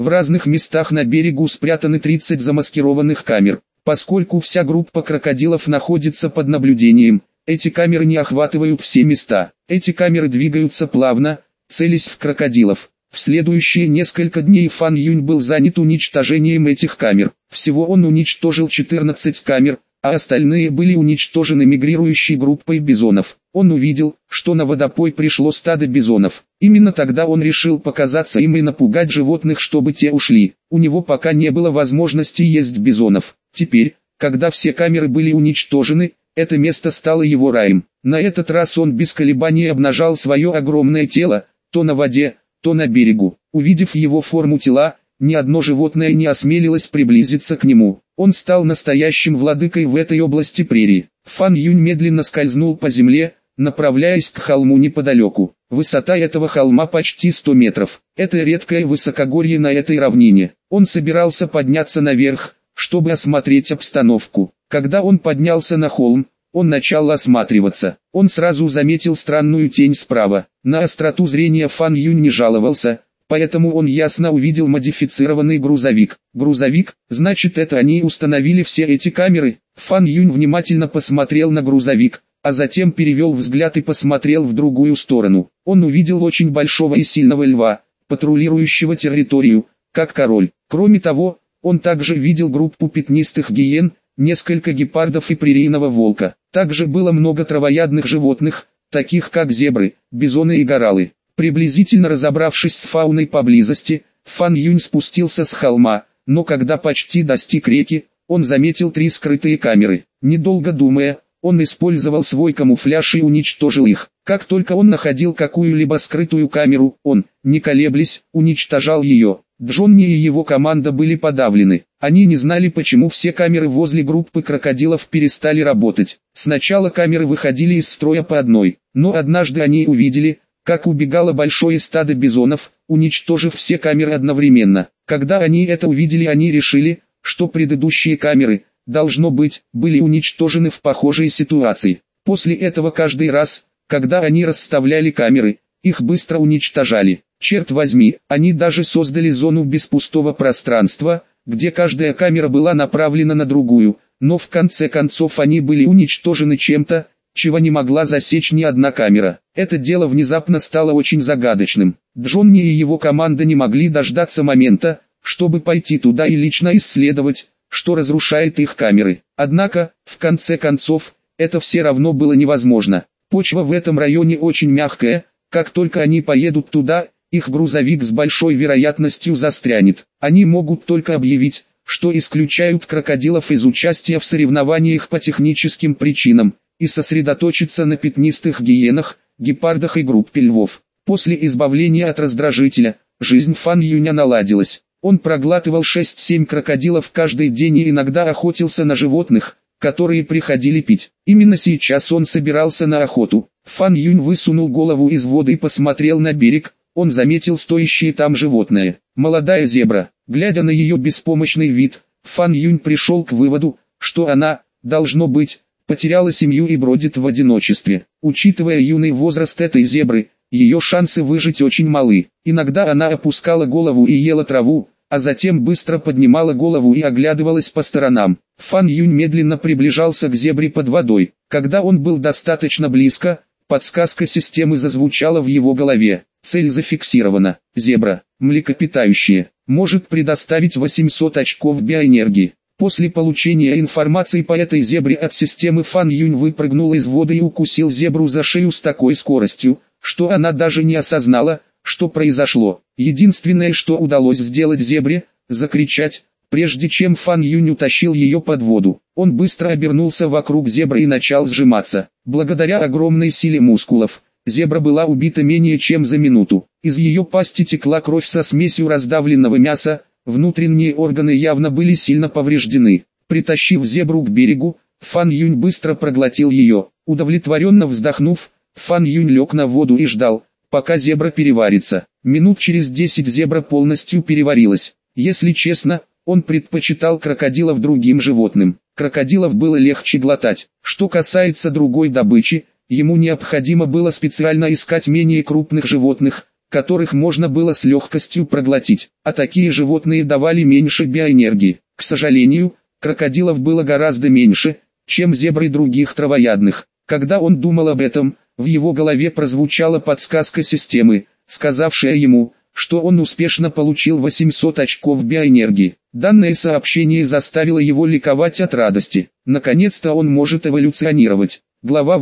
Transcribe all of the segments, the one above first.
В разных местах на берегу спрятаны 30 замаскированных камер. Поскольку вся группа крокодилов находится под наблюдением, эти камеры не охватывают все места. Эти камеры двигаются плавно, целясь в крокодилов. В следующие несколько дней Фан Юнь был занят уничтожением этих камер. Всего он уничтожил 14 камер, а остальные были уничтожены мигрирующей группой бизонов. Он увидел, что на водопой пришло стадо бизонов. Именно тогда он решил показаться им и напугать животных, чтобы те ушли. У него пока не было возможности есть бизонов. Теперь, когда все камеры были уничтожены, это место стало его раем. На этот раз он без колебаний обнажал свое огромное тело, то на воде, то на берегу. Увидев его форму тела, ни одно животное не осмелилось приблизиться к нему. Он стал настоящим владыкой в этой области прерии. Фан Юнь медленно скользнул по земле, направляясь к холму неподалеку. Высота этого холма почти 100 метров. Это редкое высокогорье на этой равнине. Он собирался подняться наверх, чтобы осмотреть обстановку. Когда он поднялся на холм, он начал осматриваться. Он сразу заметил странную тень справа. На остроту зрения Фан Юнь не жаловался, поэтому он ясно увидел модифицированный грузовик. Грузовик, значит, это они установили все эти камеры. Фан Юнь внимательно посмотрел на грузовик, а затем перевел взгляд и посмотрел в другую сторону. Он увидел очень большого и сильного льва, патрулирующего территорию, как король. Кроме того, он также видел группу пятнистых гиен, несколько гепардов и прерийного волка. Также было много травоядных животных, таких как зебры, бизоны и гораллы. Приблизительно разобравшись с фауной поблизости, Фан Юнь спустился с холма, но когда почти достиг реки, он заметил 3 скрытые камеры. Недолго думая, он использовал свой камуфляж и уничтожил их. Как только он находил какую-либо скрытую камеру, он, не колеблясь, уничтожал ее. Джонни и его команда были подавлены. Они не знали, почему все камеры возле группы крокодилов перестали работать. Сначала камеры выходили из строя по одной, но однажды они увидели, как убегало большое стадо бизонов, уничтожив все камеры одновременно. Когда они это увидели, они решили, что предыдущие камеры, должно быть, были уничтожены в похожей ситуации. После этого каждый раз, когда они расставляли камеры, их быстро уничтожали. Черт возьми, они даже создали зону без пустого пространства, где каждая камера была направлена на другую, но в конце концов они были уничтожены чем-то, чего не могла засечь ни одна камера. Это дело внезапно стало очень загадочным. Джонни и его команда не могли дождаться момента, чтобы пойти туда и лично исследовать, что разрушает их камеры. Однако, в конце концов, это все равно было невозможно. Почва в этом районе очень мягкая, как только они поедут туда, их грузовик с большой вероятностью застрянет. Они могут только объявить, что исключают крокодилов из участия в соревнованиях по техническим причинам, и сосредоточиться на пятнистых гиенах, гепардах и группе львов. После избавления от раздражителя, жизнь Фан Юня наладилась. Он проглатывал 6-7 крокодилов каждый день и иногда охотился на животных, которые приходили пить. Именно сейчас он собирался на охоту. Фан Юнь высунул голову из воды и посмотрел на берег. Он заметил стоящее там животное. Молодая зебра. Глядя на ее беспомощный вид, Фан Юнь пришел к выводу, что она, должно быть, потеряла семью и бродит в одиночестве. Учитывая юный возраст этой зебры, ее шансы выжить очень малы. Иногда она опускала голову и ела траву, а затем быстро поднимала голову и оглядывалась по сторонам. Фан Юнь медленно приближался к зебре под водой. Когда он был достаточно близко, подсказка системы зазвучала в его голове. Цель зафиксирована. Зебра, млекопитающее, может предоставить 800 очков биоэнергии. После получения информации по этой зебре от системы, Фан Юнь выпрыгнул из воды и укусил зебру за шею с такой скоростью, что она даже не осознала, что произошло. Единственное, что удалось сделать зебре, закричать, прежде чем Фан Юнь утащил ее под воду. Он быстро обернулся вокруг зебры и начал сжиматься. Благодаря огромной силе мускулов, зебра была убита менее чем за минуту. Из ее пасти текла кровь со смесью раздавленного мяса, внутренние органы явно были сильно повреждены. Притащив зебру к берегу, Фан Юнь быстро проглотил ее. Удовлетворенно вздохнув, Фан Юнь лег на воду и ждал, пока зебра переварится. Минут через 10 зебра полностью переварилась. Если честно, он предпочитал крокодилов другим животным. Крокодилов было легче глотать. Что касается другой добычи, ему необходимо было специально искать менее крупных животных, которых можно было с легкостью проглотить, а такие животные давали меньше биоэнергии. К сожалению, крокодилов было гораздо меньше, чем зебр и других травоядных. Когда он думал об этом, в его голове прозвучала подсказка системы, сказавшая ему, что он успешно получил 800 очков биоэнергии. Данное сообщение заставило его ликовать от радости. Наконец-то он может эволюционировать. Глава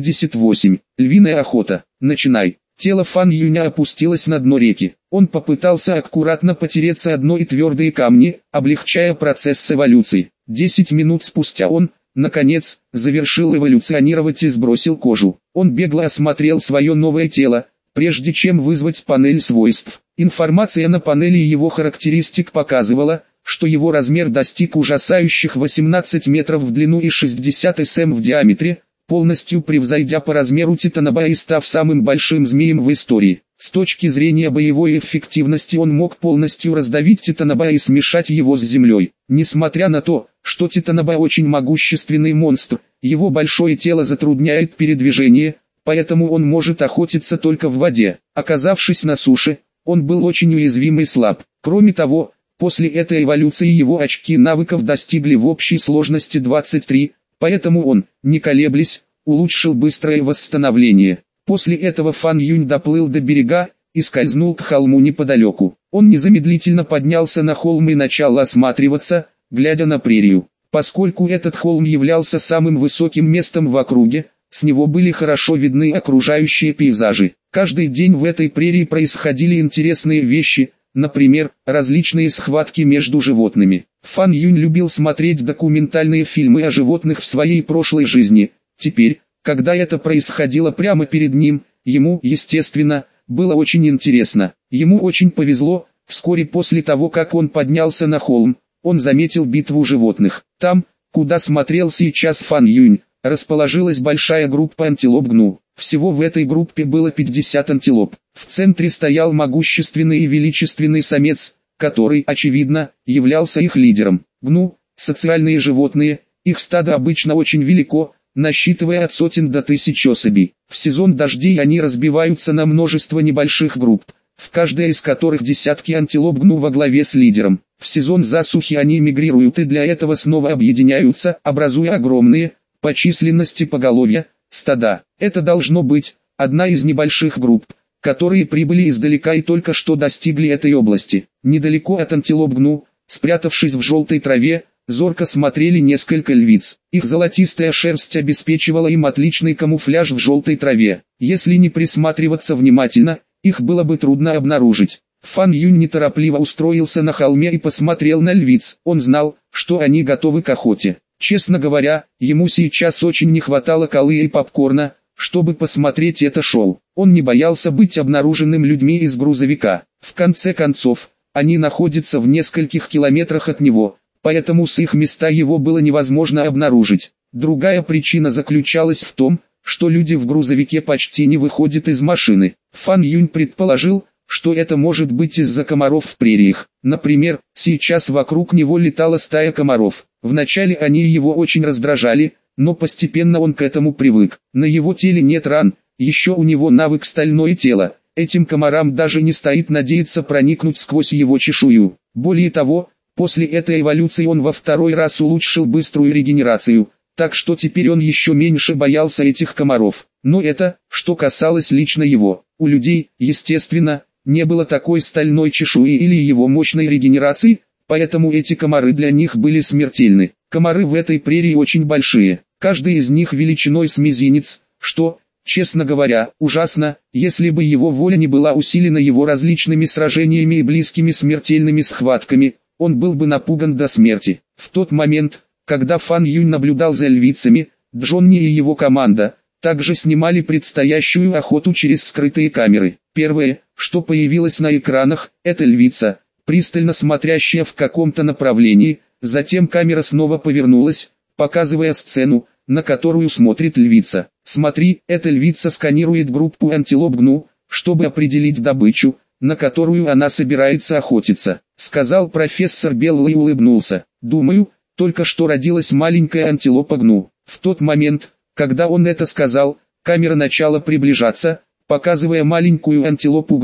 88. Львиная охота. Начинай. Тело Фан Юня опустилось на дно реки. Он попытался аккуратно потереться о дно и твердые камни, облегчая процесс эволюции. 10 минут спустя он, наконец, завершил эволюционировать и сбросил кожу. Он бегло осмотрел свое новое тело, прежде чем вызвать панель свойств. Информация на панели его характеристик показывала, что его размер достиг ужасающих 18 метров в длину и 60 см в диаметре, полностью превзойдя по размеру Титаноба и став самым большим змеем в истории. С точки зрения боевой эффективности он мог полностью раздавить Титаноба и смешать его с землей. Несмотря на то, что Титаноба очень могущественный монстр, его большое тело затрудняет передвижение, поэтому он может охотиться только в воде. Оказавшись на суше, он был очень уязвим и слаб. Кроме того, после этой эволюции его очки навыков достигли в общей сложности 23, поэтому он, не колеблясь, улучшил быстрое восстановление. После этого Фан Юнь доплыл до берега и скользнул к холму неподалеку. Он незамедлительно поднялся на холм и начал осматриваться, глядя на прерию. Поскольку этот холм являлся самым высоким местом в округе, с него были хорошо видны окружающие пейзажи. Каждый день в этой прерии происходили интересные вещи, например, различные схватки между животными. Фан Юнь любил смотреть документальные фильмы о животных в своей прошлой жизни. Теперь, когда это происходило прямо перед ним, ему, естественно, было очень интересно. Ему очень повезло, вскоре после того, как он поднялся на холм, он заметил битву животных. Там, куда смотрел сейчас Фан Юнь, расположилась большая группа антилоп гну. Всего в этой группе было 50 антилоп. В центре стоял могущественный и величественный самец, который, очевидно, являлся их лидером. Гну – социальные животные, их стадо обычно очень велико, насчитывая от сотен до тысяч особей. В сезон дождей они разбиваются на множество небольших групп, в каждой из которых десятки антилоп гну во главе с лидером. В сезон засухи они мигрируют и для этого снова объединяются, образуя огромные, по численности поголовья, стада. Это должно быть одна из небольших групп, которые прибыли издалека и только что достигли этой области. Недалеко от антилоп гну, спрятавшись в желтой траве, зорко смотрели несколько львиц. Их золотистая шерсть обеспечивала им отличный камуфляж в желтой траве. Если не присматриваться внимательно, их было бы трудно обнаружить. Фан Юнь неторопливо устроился на холме и посмотрел на львиц. Он знал, что они готовы к охоте. Честно говоря, ему сейчас очень не хватало колы и попкорна, чтобы посмотреть это шоу. Он не боялся быть обнаруженным людьми из грузовика. В конце концов, они находятся в нескольких километрах от него, поэтому с их места его было невозможно обнаружить. Другая причина заключалась в том, что люди в грузовике почти не выходят из машины. Фан Юнь предположил, что это может быть из-за комаров в прериях. Например, сейчас вокруг него летала стая комаров. Вначале они его очень раздражали, но постепенно он к этому привык. На его теле нет ран, еще у него навык стальное тело. Этим комарам даже не стоит надеяться проникнуть сквозь его чешую. Более того, после этой эволюции он во второй раз улучшил быструю регенерацию, так что теперь он еще меньше боялся этих комаров. Но это, что касалось лично его. У людей, естественно, не было такой стальной чешуи или его мощной регенерации, поэтому эти комары для них были смертельны. Комары в этой прерии очень большие, каждый из них величиной с мизинец, что, честно говоря, ужасно, если бы его воля не была усилена его различными сражениями и близкими смертельными схватками, он был бы напуган до смерти. В тот момент, когда Фан Юнь наблюдал за львицами, Джонни и его команда также снимали предстоящую охоту через скрытые камеры. Первое, что появилось на экранах, это львица, пристально смотрящая в каком-то направлении, затем камера снова повернулась, показывая сцену, на которую смотрит львица. «Смотри, эта львица сканирует группу антилоп гну, чтобы определить добычу, на которую она собирается охотиться», сказал профессор Белл и улыбнулся. «Думаю, только что родилась маленькая антилопа гну». В тот момент, когда он это сказал, камера начала приближаться, показывая маленькую антилопу гну,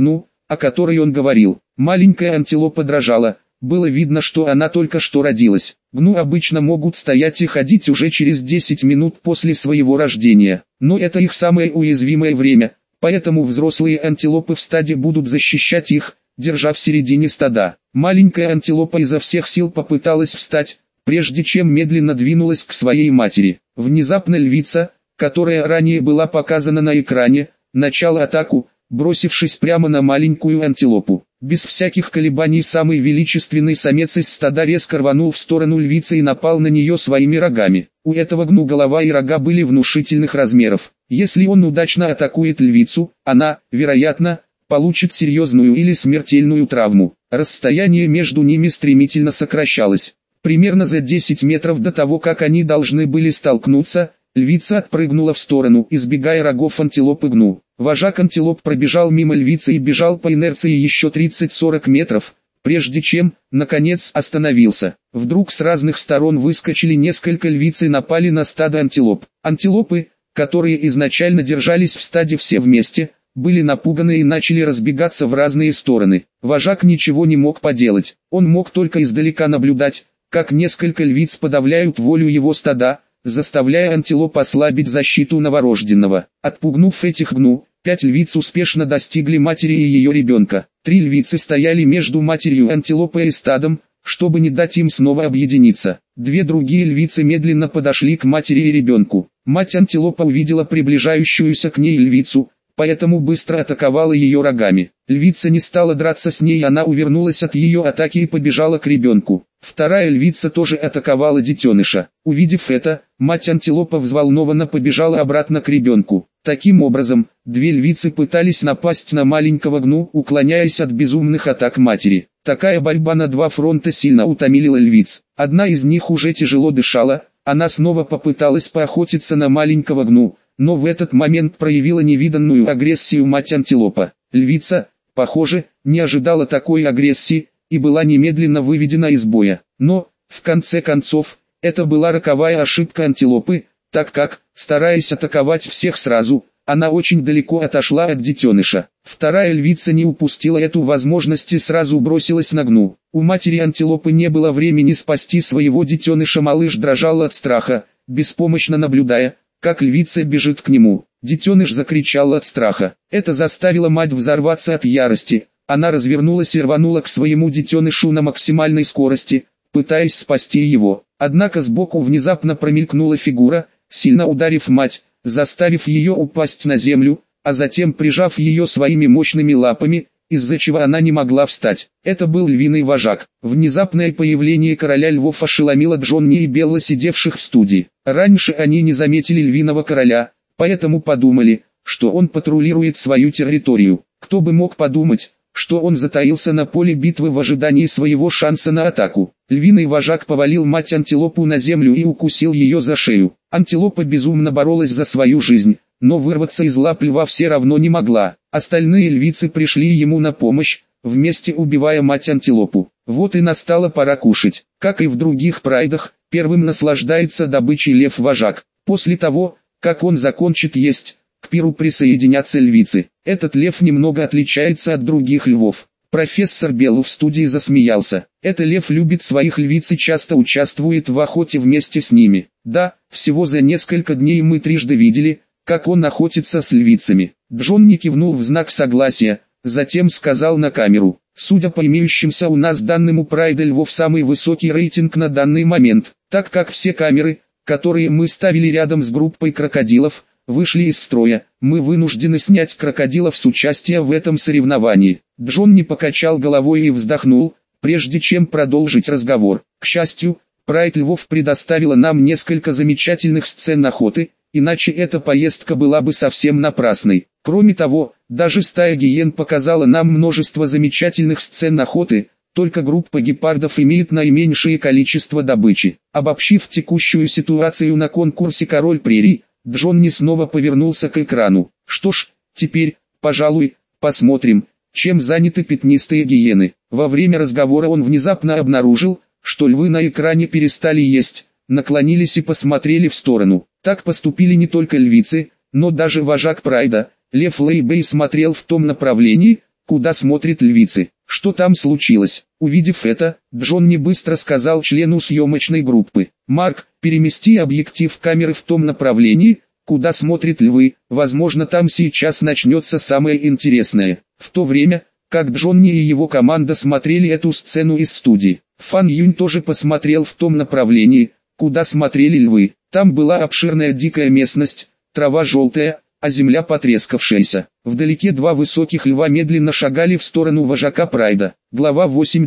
о которой он говорил. Маленькая антилопа дрожала. Было видно, что она только что родилась. Гну обычно могут стоять и ходить уже через 10 минут после своего рождения. Но это их самое уязвимое время, поэтому взрослые антилопы в стаде будут защищать их, держа в середине стада. Маленькая антилопа изо всех сил попыталась встать, прежде чем медленно двинулась к своей матери. Внезапно львица, которая ранее была показана на экране, начала атаку, бросившись прямо на маленькую антилопу. Без всяких колебаний самый величественный самец из стада резко рванул в сторону львицы и напал на нее своими рогами. У этого гну голова и рога были внушительных размеров. Если он удачно атакует львицу, она, вероятно, получит серьезную или смертельную травму. Расстояние между ними стремительно сокращалось. Примерно за 10 метров до того, как они должны были столкнуться, львица отпрыгнула в сторону, избегая рогов антилопы гну. Вожак антилоп пробежал мимо львицы и бежал по инерции еще 30-40 метров, прежде чем, наконец, остановился. Вдруг с разных сторон выскочили несколько львиц и напали на стадо антилоп. Антилопы, которые изначально держались в стаде все вместе, были напуганы и начали разбегаться в разные стороны. Вожак ничего не мог поделать, он мог только издалека наблюдать, как несколько львиц подавляют волю его стада, заставляя антилоп ослабить защиту новорожденного. Отпугнув этих гну, 5 львиц успешно достигли матери и ее ребенка. 3 львицы стояли между матерью антилопы и стадом, чтобы не дать им снова объединиться. 2 другие львицы медленно подошли к матери и ребенку. Мать антилопа увидела приближающуюся к ней львицу, поэтому быстро атаковала ее рогами. Львица не стала драться с ней, она увернулась от ее атаки и побежала к ребенку. Вторая львица тоже атаковала детеныша. Увидев это, мать антилопа взволнованно побежала обратно к ребенку. Таким образом, 2 львицы пытались напасть на маленького гну, уклоняясь от безумных атак матери. Такая борьба на 2 фронта сильно утомила львиц. Одна из них уже тяжело дышала, она снова попыталась поохотиться на маленького гну, но в этот момент проявила невиданную агрессию мать антилопа. Львица, похоже, не ожидала такой агрессии и была немедленно выведена из боя. Но, в конце концов, это была роковая ошибка антилопы, так как, стараясь атаковать всех сразу, она очень далеко отошла от детеныша. Вторая львица не упустила эту возможность и сразу бросилась на гну. У матери антилопы не было времени спасти своего детеныша, малыш дрожал от страха, беспомощно наблюдая, как львица бежит к нему. Детеныш закричал от страха. Это заставило мать взорваться от ярости. Она развернулась и рванула к своему детенышу на максимальной скорости, пытаясь спасти его. Однако сбоку внезапно промелькнула фигура, сильно ударив мать, заставив ее упасть на землю, а затем прижав ее своими мощными лапами, из-за чего она не могла встать. Это был львиный вожак. Внезапное появление короля львов ошеломило Джонни и Белла, сидевших в студии. Раньше они не заметили львиного короля, поэтому подумали, что он патрулирует свою территорию. Кто бы мог подумать, что он затаился на поле битвы в ожидании своего шанса на атаку. Львиный вожак повалил мать антилопу на землю и укусил ее за шею. Антилопа безумно боролась за свою жизнь, но вырваться из лап льва все равно не могла. Остальные львицы пришли ему на помощь, вместе убивая мать антилопу. Вот и настала пора кушать. Как и в других прайдах, первым наслаждается добычей лев-вожак. После того, как он закончит есть, к пиру присоединятся львицы. Этот лев немного отличается от других львов. Профессор Белл в студии засмеялся. Это лев любит своих львиц и часто участвует в охоте вместе с ними. Да, всего за несколько дней мы трижды видели, как он охотится с львицами. Джонни кивнул в знак согласия, затем сказал на камеру: судя по имеющимся у нас данным, у прайда львов самый высокий рейтинг на данный момент, так как все камеры, которые мы ставили рядом с группой крокодилов, вышли из строя, мы вынуждены снять крокодилов с участия в этом соревновании. Джонни покачал головой и вздохнул, прежде чем продолжить разговор. К счастью, прайд львов предоставила нам несколько замечательных сцен охоты, иначе эта поездка была бы совсем напрасной. Кроме того, даже стая гиен показала нам множество замечательных сцен охоты, только группа гепардов имеет наименьшее количество добычи. Обобщив текущую ситуацию на конкурсе «Король прерий», Джонни снова повернулся к экрану. Что ж, теперь, пожалуй, посмотрим, чем заняты пятнистые гиены. Во время разговора он внезапно обнаружил, что львы на экране перестали есть, наклонились и посмотрели в сторону. Так поступили не только львицы, но даже вожак прайда, лев Лэйбэй, смотрел в том направлении, куда смотрят львицы. Что там случилось? Увидев это, Джонни быстро сказал члену съемочной группы: «Марк, перемести объектив камеры в том направлении, куда смотрят львы, возможно там сейчас начнется самое интересное». В то время, как Джонни и его команда смотрели эту сцену из студии, Фан Юнь тоже посмотрел в том направлении, куда смотрели львы. Там была обширная дикая местность, трава желтая, а земля потрескавшаяся. Вдалеке два высоких льва медленно шагали в сторону вожака Прайда. Глава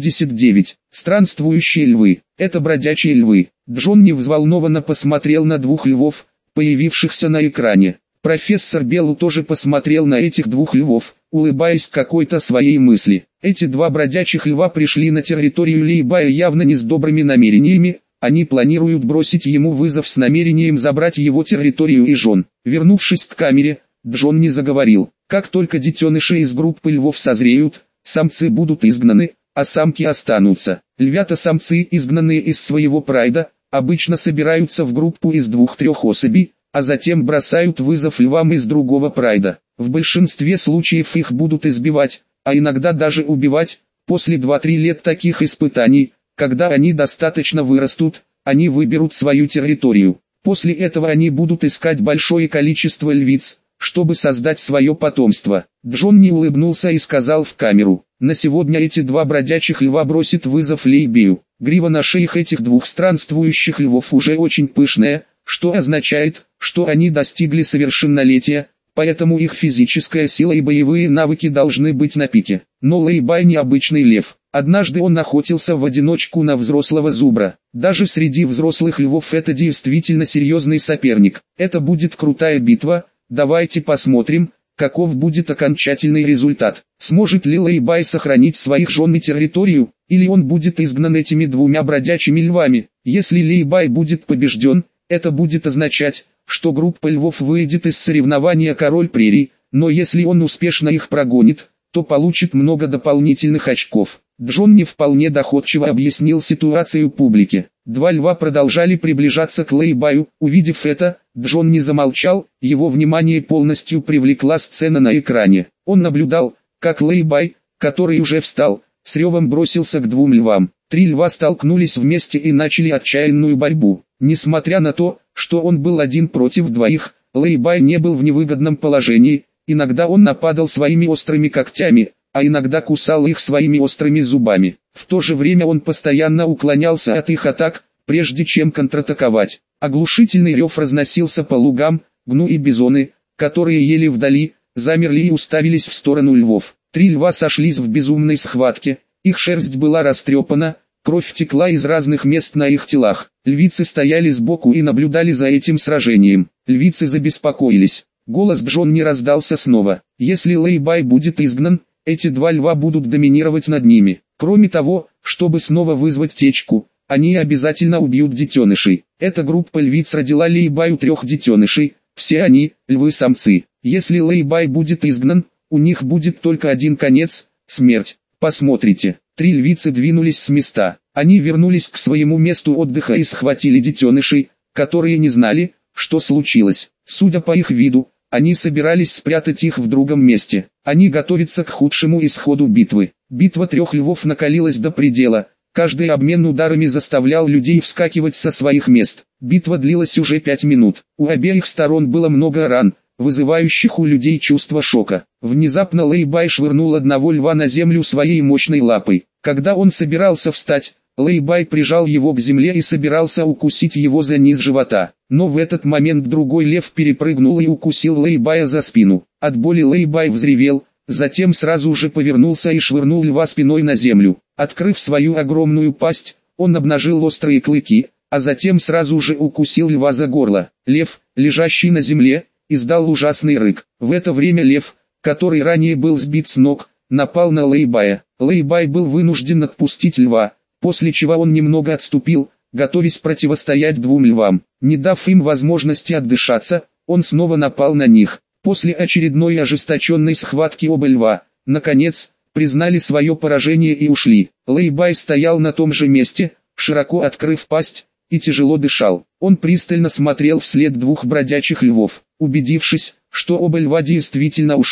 89. Странствующие львы. Это бродячие львы. Джонни взволнованно посмотрел на двух львов, появившихся на экране. Профессор Белл тоже посмотрел на этих двух львов, улыбаясь какой-то своей мысли. Эти два бродячих льва пришли на территорию Лэйбая явно не с добрыми намерениями. Они планируют бросить ему вызов с намерением забрать его территорию и жен. Вернувшись к камере, Джонни заговорил: «Как только детеныши из группы львов созреют, самцы будут изгнаны, а самки останутся. Львята-самцы, изгнанные из своего прайда, обычно собираются в группу из 2-3 особей, а затем бросают вызов львам из другого прайда. В большинстве случаев их будут избивать, а иногда даже убивать. После 2-3 лет таких испытаний, когда они достаточно вырастут, они выберут свою территорию. После этого они будут искать большое количество львиц, чтобы создать свое потомство». Джонни улыбнулся и сказал в камеру: «На сегодня эти два бродячих льва бросят вызов Лэйбэю. Грива на шеях этих двух странствующих львов уже очень пышная, что означает, что они достигли совершеннолетия, поэтому их физическая сила и боевые навыки должны быть на пике. Но Лэйбай не обычный лев. Однажды он охотился в одиночку на взрослого зубра. Даже среди взрослых львов это действительно серьезный соперник. Это будет крутая битва, давайте посмотрим, каков будет окончательный результат. Сможет ли Лэйбай сохранить своих жен и территорию, или он будет изгнан этими двумя бродячими львами? Если Лэйбай будет побежден, это будет означать, что группа львов выйдет из соревнования «Король прерий», но если он успешно их прогонит, то получит много дополнительных очков. Джонни вполне доходчиво объяснил ситуацию публике. Два льва продолжали приближаться к Лэйбаю. Увидев это, Джонни замолчал, его внимание полностью привлекла сцена на экране. Он наблюдал, как Лэйбай, который уже встал, с ревом бросился к двум львам. Три льва столкнулись вместе и начали отчаянную борьбу. Несмотря на то, что он был один против двоих, Лэйбай не был в невыгодном положении. Иногда он нападал своими острыми когтями, а иногда кусал их своими острыми зубами. В то же время он постоянно уклонялся от их атак, прежде чем контратаковать. Оглушительный рев разносился по лугам. Гну и бизоны, которые ели вдали, замерли и уставились в сторону львов. Три льва сошлись в безумной схватке, их шерсть была растрепана, кровь текла из разных мест на их телах. Львицы стояли сбоку и наблюдали за этим сражением. Львицы забеспокоились. Голос Джонни раздался снова: «Если Лэйбай будет изгнан, эти два льва будут доминировать над ними. Кроме того, чтобы снова вызвать течку, они обязательно убьют детенышей. Эта группа львиц родила Лэйбаю 3 детенышей, все они – львы-самцы. Если Лэйбай будет изгнан, у них будет только один конец – смерть. Посмотрите». Три львицы двинулись с места. Они вернулись к своему месту отдыха и схватили детенышей, которые не знали, что случилось. Судя по их виду, они собирались спрятать их в другом месте. Они готовятся к худшему исходу битвы. Битва 3 львов накалилась до предела. Каждый обмен ударами заставлял людей вскакивать со своих мест. Битва длилась уже 5 минут. У обеих сторон было много ран, вызывающих у людей чувство шока. Внезапно Лэйбай швырнул одного льва на землю своей мощной лапой. Когда он собирался встать, Лэйбай прижал его к земле и собирался укусить его за низ живота. Но в этот момент другой лев перепрыгнул и укусил Лэйбая за спину. От боли Лэйбай взревел, затем сразу же повернулся и швырнул льва спиной на землю. Открыв свою огромную пасть, он обнажил острые клыки, а затем сразу же укусил льва за горло. Лев, лежащий на земле, издал ужасный рык. В это время лев, который ранее был сбит с ног, напал на Лэйбая. Лэйбай был вынужден отпустить льва, после чего он немного отступил, готовясь противостоять двум львам. Не дав им возможности отдышаться, он снова напал на них. После очередной ожесточенной схватки оба льва, наконец, признали свое поражение и ушли. Лэйбай стоял на том же месте, широко открыв пасть, и тяжело дышал. Он пристально смотрел вслед двух бродячих львов. Убедившись, что оба льва действительно ушли,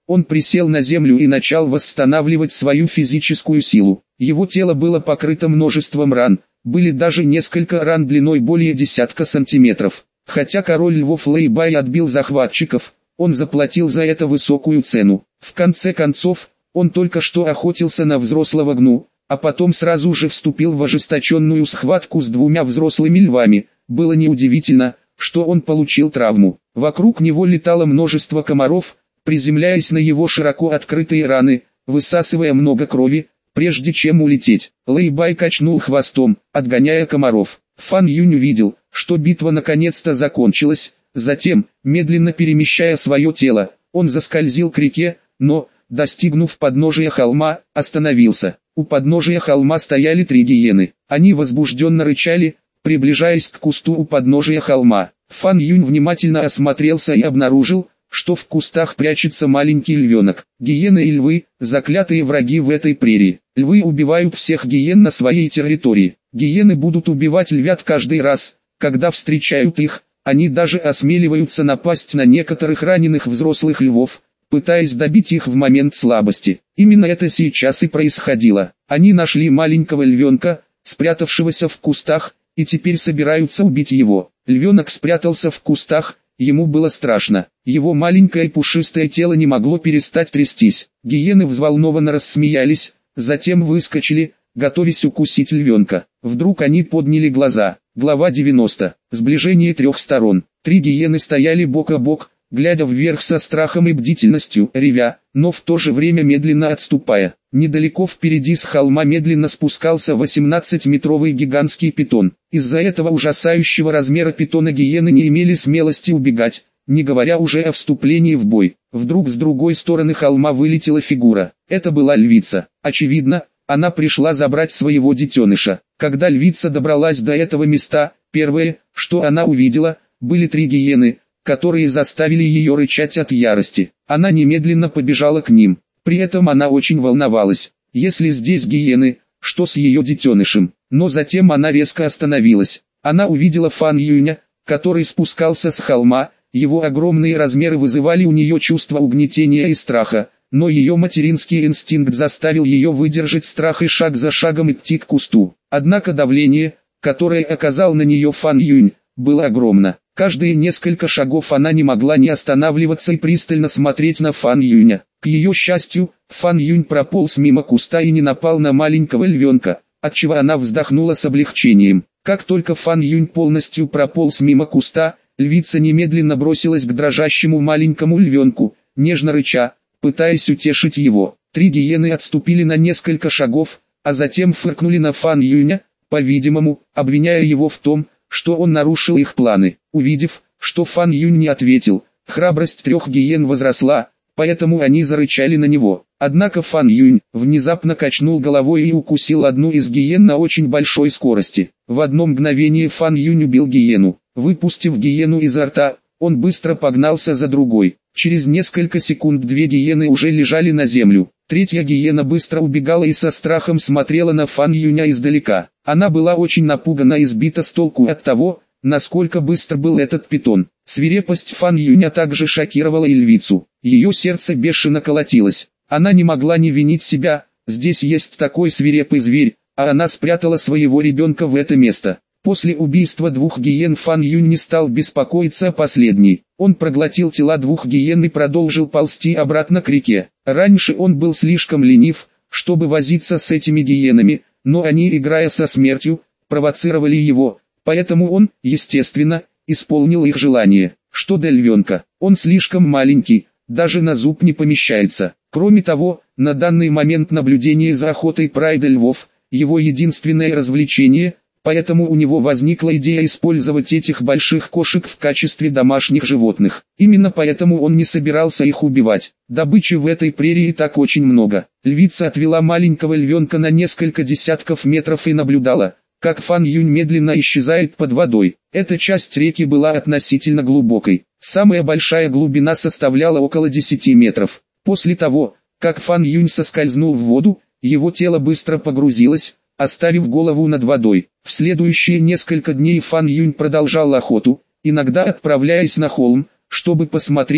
он присел на землю и начал восстанавливать свою физическую силу. Его тело было покрыто множеством ран, были даже несколько ран длиной более десятка сантиметров. Хотя король львов Лэйбай отбил захватчиков, он заплатил за это высокую цену. В конце концов, он только что охотился на взрослого гну, а потом сразу же вступил в ожесточенную схватку с двумя взрослыми львами. Было неудивительно, что он получил травму. Вокруг него летало множество комаров, приземляясь на его широко открытые раны, высасывая много крови, прежде чем улететь. Лэйбай качнул хвостом, отгоняя комаров. Фан Юнь увидел, что битва наконец-то закончилась, затем, медленно перемещая свое тело, он заскользил к реке, но, достигнув подножия холма, остановился. У подножия холма стояли 3 гиены. Они возбужденно рычали, приближаясь к кусту у подножия холма. Фан Юнь внимательно осмотрелся и обнаружил, что в кустах прячется маленький львенок. Гиены и львы – заклятые враги в этой прерии. Львы убивают всех гиен на своей территории. Гиены будут убивать львят каждый раз, когда встречают их. Они даже осмеливаются напасть на некоторых раненых взрослых львов, пытаясь добить их в момент слабости. Именно это сейчас и происходило. Они нашли маленького львенка, спрятавшегося в кустах, и теперь собираются убить его. Львенок спрятался в кустах, ему было страшно. Его маленькое пушистое тело не могло перестать трястись. Гиены взволнованно рассмеялись, затем выскочили, готовясь укусить львенка. Вдруг они подняли глаза. Глава 90. Сближение 3 сторон. 3 гиены стояли бок о бок, глядя вверх со страхом и бдительностью, ревя, но в то же время медленно отступая. Недалеко впереди с холма медленно спускался 18-метровый гигантский питон. Из-за этого ужасающего размера питона гиены не имели смелости убегать, не говоря уже о вступлении в бой. Вдруг с другой стороны холма вылетела фигура. Это была львица. Очевидно, она пришла забрать своего детеныша. Когда львица добралась до этого места, первое, что она увидела, были 3 гиены, которые заставили ее рычать от ярости. Она немедленно побежала к ним. При этом она очень волновалась. Если здесь гиены, что с ее детенышем? Но затем она резко остановилась. Она увидела Фан Юня, который спускался с холма. Его огромные размеры вызывали у нее чувство угнетения и страха, но ее материнский инстинкт заставил ее выдержать страх и шаг за шагом идти к кусту. Однако давление, которое оказал на нее Фан Юнь, было огромно. Каждые несколько шагов она не могла не останавливаться и пристально смотреть на Фан Юня. К ее счастью, Фан Юнь прополз мимо куста и не напал на маленького львенка, отчего она вздохнула с облегчением. Как только Фан Юнь полностью прополз мимо куста, львица немедленно бросилась к дрожащему маленькому львенку, нежно рыча, пытаясь утешить его. 3 гиены отступили на несколько шагов, а затем фыркнули на Фан Юня, по-видимому, обвиняя его в том, что он нарушил их планы. Увидев, что Фан Юнь не ответил, храбрость 3 гиен возросла, поэтому они зарычали на него. Однако Фан Юнь внезапно качнул головой и укусил одну из гиен на очень большой скорости. В одно мгновение Фан Юнь убил гиену. Выпустив гиену изо рта, он быстро погнался за другой. Через несколько секунд 2 гиены уже лежали на землю. 3-я гиена быстро убегала и со страхом смотрела на Фан Юня издалека. Она была очень напугана и сбита с толку от того, насколько быстро был этот питон. Свирепость Фан Юня также шокировала и львицу. Ее сердце бешено колотилось. Она не могла не винить себя, здесь есть такой свирепый зверь, а она спрятала своего ребенка в это место. После убийства 2 гиен Фан Юнь не стал беспокоиться о последней. Он проглотил тела 2 гиен и продолжил ползти обратно к реке. Раньше он был слишком ленив, чтобы возиться с этими гиенами, но они, играя со смертью, провоцировали его, поэтому он, естественно, исполнил их желание. Что до львенка, он слишком маленький, даже на зуб не помещается. Кроме того, на данный момент наблюдение за охотой прайда львов – его единственное развлечение, поэтому у него возникла идея использовать этих больших кошек в качестве домашних животных. Именно поэтому он не собирался их убивать. Добычи в этой прерии так очень много. Львица отвела маленького львенка на несколько десятков метров и наблюдала, как Фан Юнь медленно исчезает под водой. Эта часть реки была относительно глубокой. Самая большая глубина составляла около 10 метров. После того, как Фан Юнь соскользнул в воду, его тело быстро погрузилось, оставив голову над водой. В следующие несколько дней Фан Юнь продолжал охоту, иногда отправляясь на холм, чтобы посмотреть,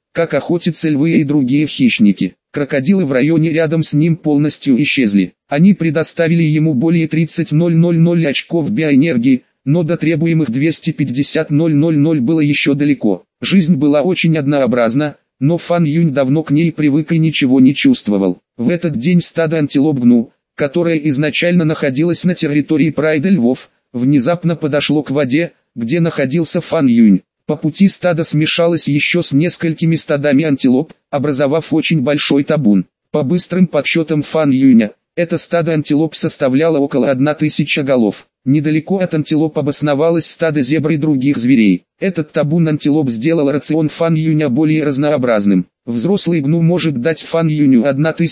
как охотятся львы и другие хищники. Крокодилы в районе рядом с ним полностью исчезли. Они предоставили ему более 30,000 очков биоэнергии, но до требуемых 250,000 было еще далеко. Жизнь была очень однообразна, но Фан Юнь давно к ней привык и ничего не чувствовал. В этот день стадо антилоп Гну, которое изначально находилось на территории прайда львов, внезапно подошло к воде, где находился Фан Юнь. По пути стадо смешалось еще с несколькими стадами антилоп, образовав очень большой табун. По быстрым подсчетам Фан Юня, это стадо антилоп составляло около 1000 голов. Недалеко от антилоп обосновалось стадо зебр и других зверей. Этот табун антилоп сделал рацион Фан Юня более разнообразным. Взрослый гну может дать Фан Юню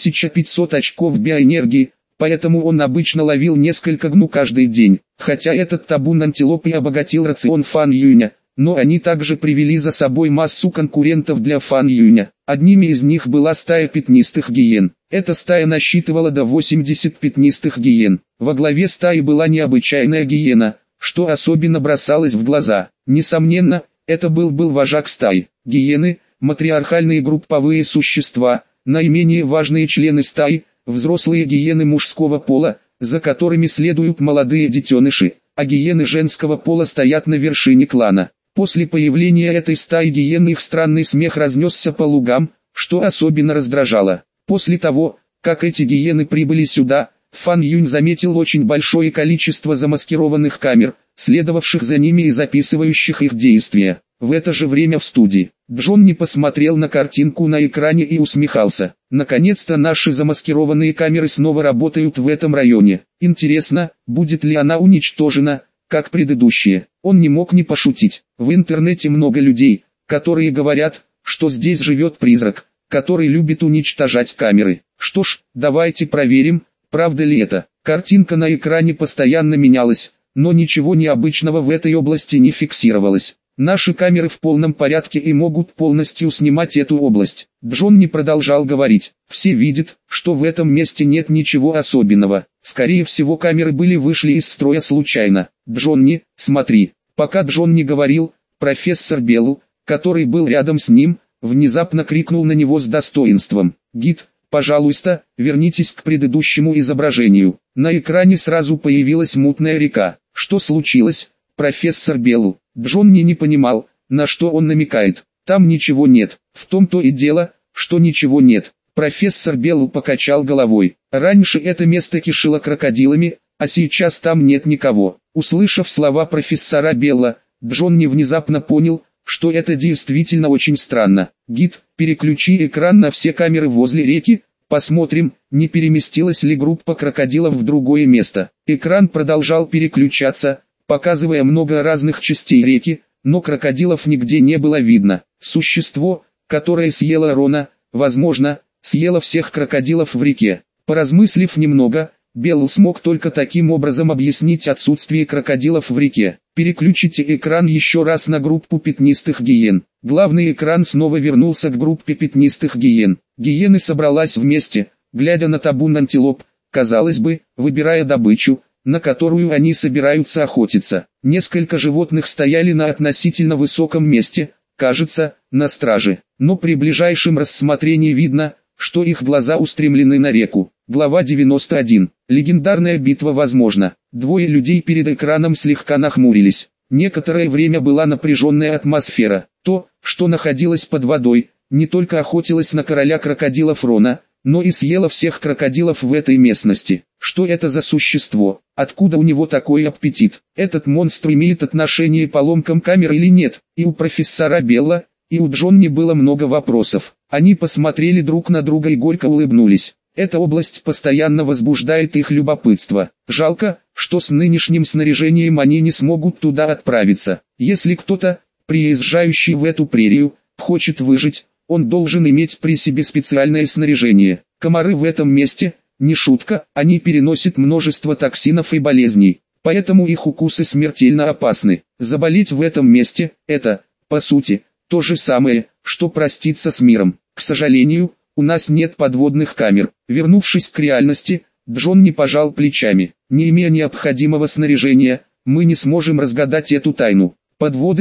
1500 очков биоэнергии, поэтому он обычно ловил несколько гну каждый день. Хотя этот табун антилоп и обогатил рацион Фан Юня, но они также привели за собой массу конкурентов для Фан Юня. Одними из них была стая пятнистых гиен. Эта стая насчитывала до 80 пятнистых гиен. Во главе стаи была необычайная гиена, что особенно бросалось в глаза. Несомненно, это был вожак стаи. Гиены – матриархальные групповые существа, наименее важные члены стаи, взрослые гиены мужского пола, за которыми следуют молодые детеныши, а гиены женского пола стоят на вершине клана. После появления этой стаи гиен их странный смех разнесся по лугам, что особенно раздражало. После того, как эти гиены прибыли сюда, Фан Юнь заметил очень большое количество замаскированных камер, следовавших за ними и записывающих их действия. В это же время в студии Джон не посмотрел на картинку на экране и усмехался. Наконец-то наши замаскированные камеры снова работают в этом районе. Интересно, будет ли она уничтожена, как предыдущие. Он не мог не пошутить. В интернете много людей, которые говорят, что здесь живет призрак, который любит уничтожать камеры. Что ж, давайте проверим, правда ли это. Картинка на экране постоянно менялась, но ничего необычного в этой области не фиксировалось. Наши камеры в полном порядке и могут полностью снимать эту область. Джон не продолжал говорить. Все видят, что в этом месте нет ничего особенного. Скорее всего, камеры вышли из строя случайно. Джонни, смотри. Пока Джон не говорил, профессор Белл, который был рядом с ним, внезапно крикнул на него с достоинством. «Гид, пожалуйста, вернитесь к предыдущему изображению». На экране сразу появилась мутная река. Что случилось, профессор Белл? Джонни не понимал, на что он намекает. Там ничего нет. В том-то и дело, что ничего нет. Профессор Белл покачал головой. Раньше это место кишело крокодилами, а сейчас там нет никого. Услышав слова профессора Белла, Джонни внезапно понял, что это действительно очень странно. Гид, переключи экран на все камеры возле реки, посмотрим, не переместилась ли группа крокодилов в другое место. Экран продолжал переключаться, показывая много разных частей реки, но крокодилов нигде не было видно. Существо, которое съело Рона, возможно, съело всех крокодилов в реке. Поразмыслив немного, Белл смог только таким образом объяснить отсутствие крокодилов в реке. Переключите экран еще раз на группу пятнистых гиен. Главный экран снова вернулся к группе пятнистых гиен. Гиены собралась вместе, глядя на табун антилоп, казалось бы, выбирая добычу, на которую они собираются охотиться. Несколько животных стояли на относительно высоком месте, кажется, на страже. Но при ближайшем рассмотрении видно, что их глаза устремлены на реку. Глава 91. Легендарная битва возможна. Двое людей перед экраном слегка нахмурились. Некоторое время была напряженная атмосфера. То, что находилось под водой, не только охотилось на короля крокодилов Рона, но и съело всех крокодилов в этой местности. Что это за существо? Откуда у него такой аппетит? Этот монстр имеет отношение к поломкам камер или нет? И у профессора Белла, и у Джонни было много вопросов. Они посмотрели друг на друга и горько улыбнулись. Эта область постоянно возбуждает их любопытство. Жалко, что с нынешним снаряжением они не смогут туда отправиться. Если кто-то, приезжающий в эту прерию, хочет выжить, он должен иметь при себе специальное снаряжение. Комары в этом месте, не шутка, они переносят множество токсинов и болезней, поэтому их укусы смертельно опасны. Заболеть в этом месте – это, по сути, то же самое, что проститься с миром. К сожалению, у нас нет подводных камер. Вернувшись к реальности, Джон не пожал плечами. Не имея необходимого снаряжения, мы не сможем разгадать эту тайну. Под водами,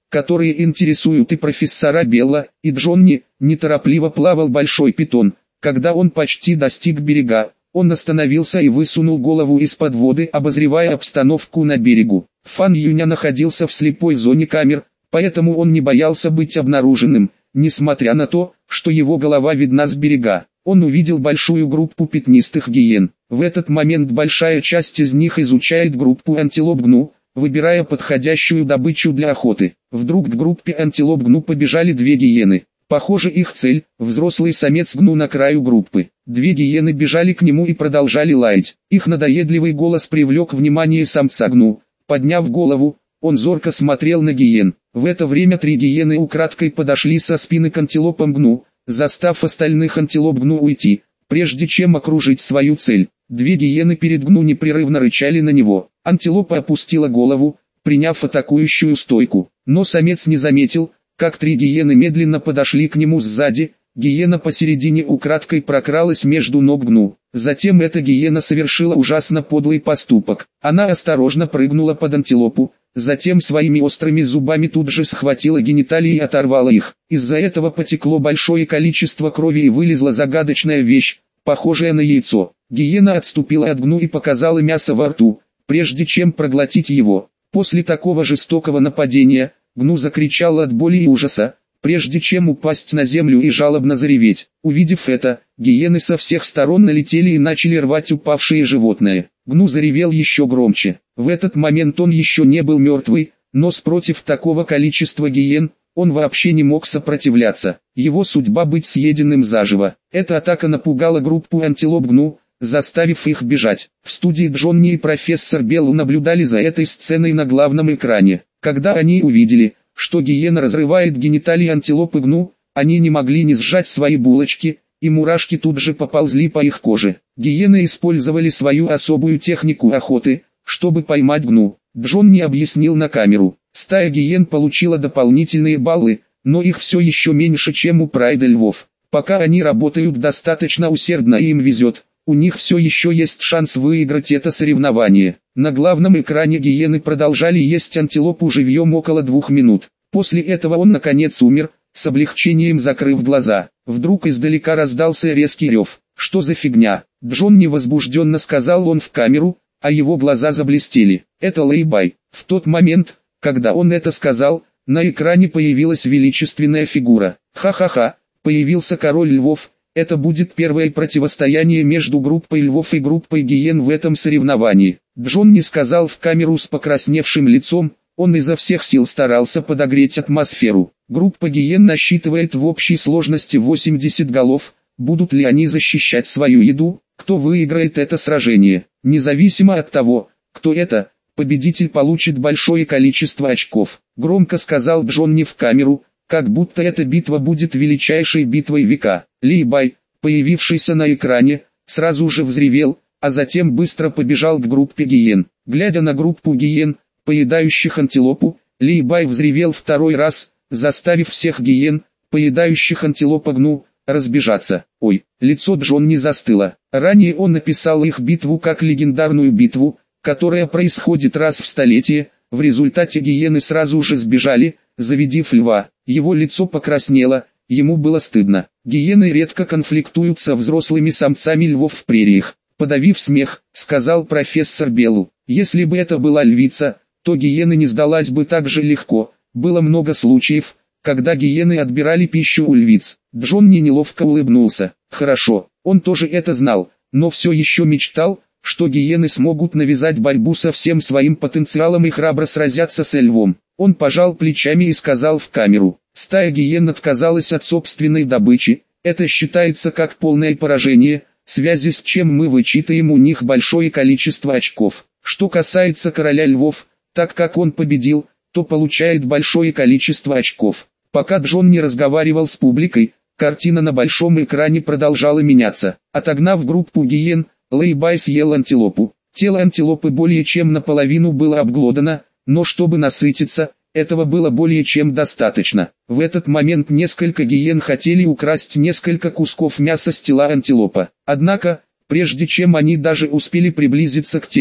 которые интересуют и профессора Белла, и Джонни. Неторопливо плавал большой питон. Когда он почти достиг берега, он остановился и высунул голову из-под воды, обозревая обстановку на берегу. Фан Юня находился в слепой зоне камер, поэтому он не боялся быть обнаруженным, несмотря на то, что его голова видна с берега. Он увидел большую группу пятнистых гиен. В этот момент большая часть из них изучает группу антилоп гну, выбирая подходящую добычу для охоты. Вдруг к группе антилоп гну побежали две гиены. Похоже, их цель – взрослый самец гну на краю группы. Две гиены бежали к нему и продолжали лаять. Их надоедливый голос привлек внимание самца гну. Подняв голову, он зорко смотрел на гиен. В это время три гиены украдкой подошли со спины к антилопам гну, застав остальных антилоп гну уйти, прежде чем окружить свою цель. Две гиены перед гну непрерывно рычали на него. Антилопа опустила голову, приняв атакующую стойку. Но самец не заметил, как три гиены медленно подошли к нему сзади. Гиена посередине украдкой прокралась между ног гну. Затем эта гиена совершила ужасно подлый поступок. Она осторожно прыгнула под антилопу, затем своими острыми зубами тут же схватила гениталии и оторвала их. Из-за этого потекло большое количество крови и вылезла загадочная вещь, похожая на яйцо. Гиена отступила от гну и показала мясо во рту, прежде чем проглотить его. После такого жестокого нападения, гну закричал от боли и ужаса, прежде чем упасть на землю и жалобно зареветь. Увидев это, гиены со всех сторон налетели и начали рвать упавшее животное. Гну заревел еще громче. В этот момент он еще не был мертвый, но против такого количества гиен, он вообще не мог сопротивляться. Его судьба быть съеденным заживо. Эта атака напугала группу антилоп гну, заставив их бежать. В студии Джонни и профессор Белл наблюдали за этой сценой на главном экране. Когда они увидели, что гиена разрывает гениталии антилопы гну, они не могли не сжать свои булочки, и мурашки тут же поползли по их коже. Гиены использовали свою особую технику охоты, чтобы поймать гну. Джонни объяснил на камеру. Стая гиен получила дополнительные баллы, но их все еще меньше, чем у прайда львов. Пока они работают достаточно усердно и им везет, у них все еще есть шанс выиграть это соревнование. На главном экране гиены продолжали есть антилопу живьем около 2 минут. После этого он наконец умер, с облегчением закрыв глаза. Вдруг издалека раздался резкий рев. «Что за фигня?» Джонни возбужденно сказал он в камеру, а его глаза заблестели. «Это Лэйбай». В тот момент, когда он это сказал, на экране появилась величественная фигура. «Ха-ха-ха, появился король львов». Это будет первое противостояние между группой львов и группой гиен в этом соревновании. Джонни сказал в камеру с покрасневшим лицом, он изо всех сил старался подогреть атмосферу. Группа гиен насчитывает в общей сложности 80 голов, будут ли они защищать свою еду, кто выиграет это сражение. Независимо от того, кто это, победитель получит большое количество очков. Громко сказал Джонни в камеру, как будто эта битва будет величайшей битвой века. Лэйбай, появившийся на экране, сразу же взревел, а затем быстро побежал к группе гиен. Глядя на группу гиен, поедающих антилопу, Лэйбай взревел второй раз, заставив всех гиен, поедающих антилопу гну, разбежаться. Ой, лицо Джонни застыло. Ранее он написал их битву как легендарную битву, которая происходит раз в столетие. В результате гиены сразу же сбежали, завидев льва. Его лицо покраснело, ему было стыдно. Гиены редко конфликтуют со взрослыми самцами львов в прериях. Подавив смех, сказал профессор Беллу. Если бы это была львица, то гиена не сдалась бы так же легко. Было много случаев, когда гиены отбирали пищу у львиц. Джонни неловко улыбнулся. Хорошо, он тоже это знал, но все еще мечтал, что гиены смогут навязать борьбу со всем своим потенциалом и храбро сразятся с львом. Он пожал плечами и сказал в камеру. Стая гиен отказалась от собственной добычи, это считается как полное поражение, в связи с чем мы вычитаем у них большое количество очков. Что касается короля львов, так как он победил, то получает большое количество очков. Пока Джон не разговаривал с публикой, картина на большом экране продолжала меняться. Отогнав группу гиен, Лэйбай съел антилопу. Тело антилопы более чем наполовину было обглодано, но чтобы насытиться, этого было более чем достаточно. В этот момент несколько гиен хотели украсть несколько кусков мяса с тела антилопа. Однако, прежде чем они даже успели приблизиться к телу,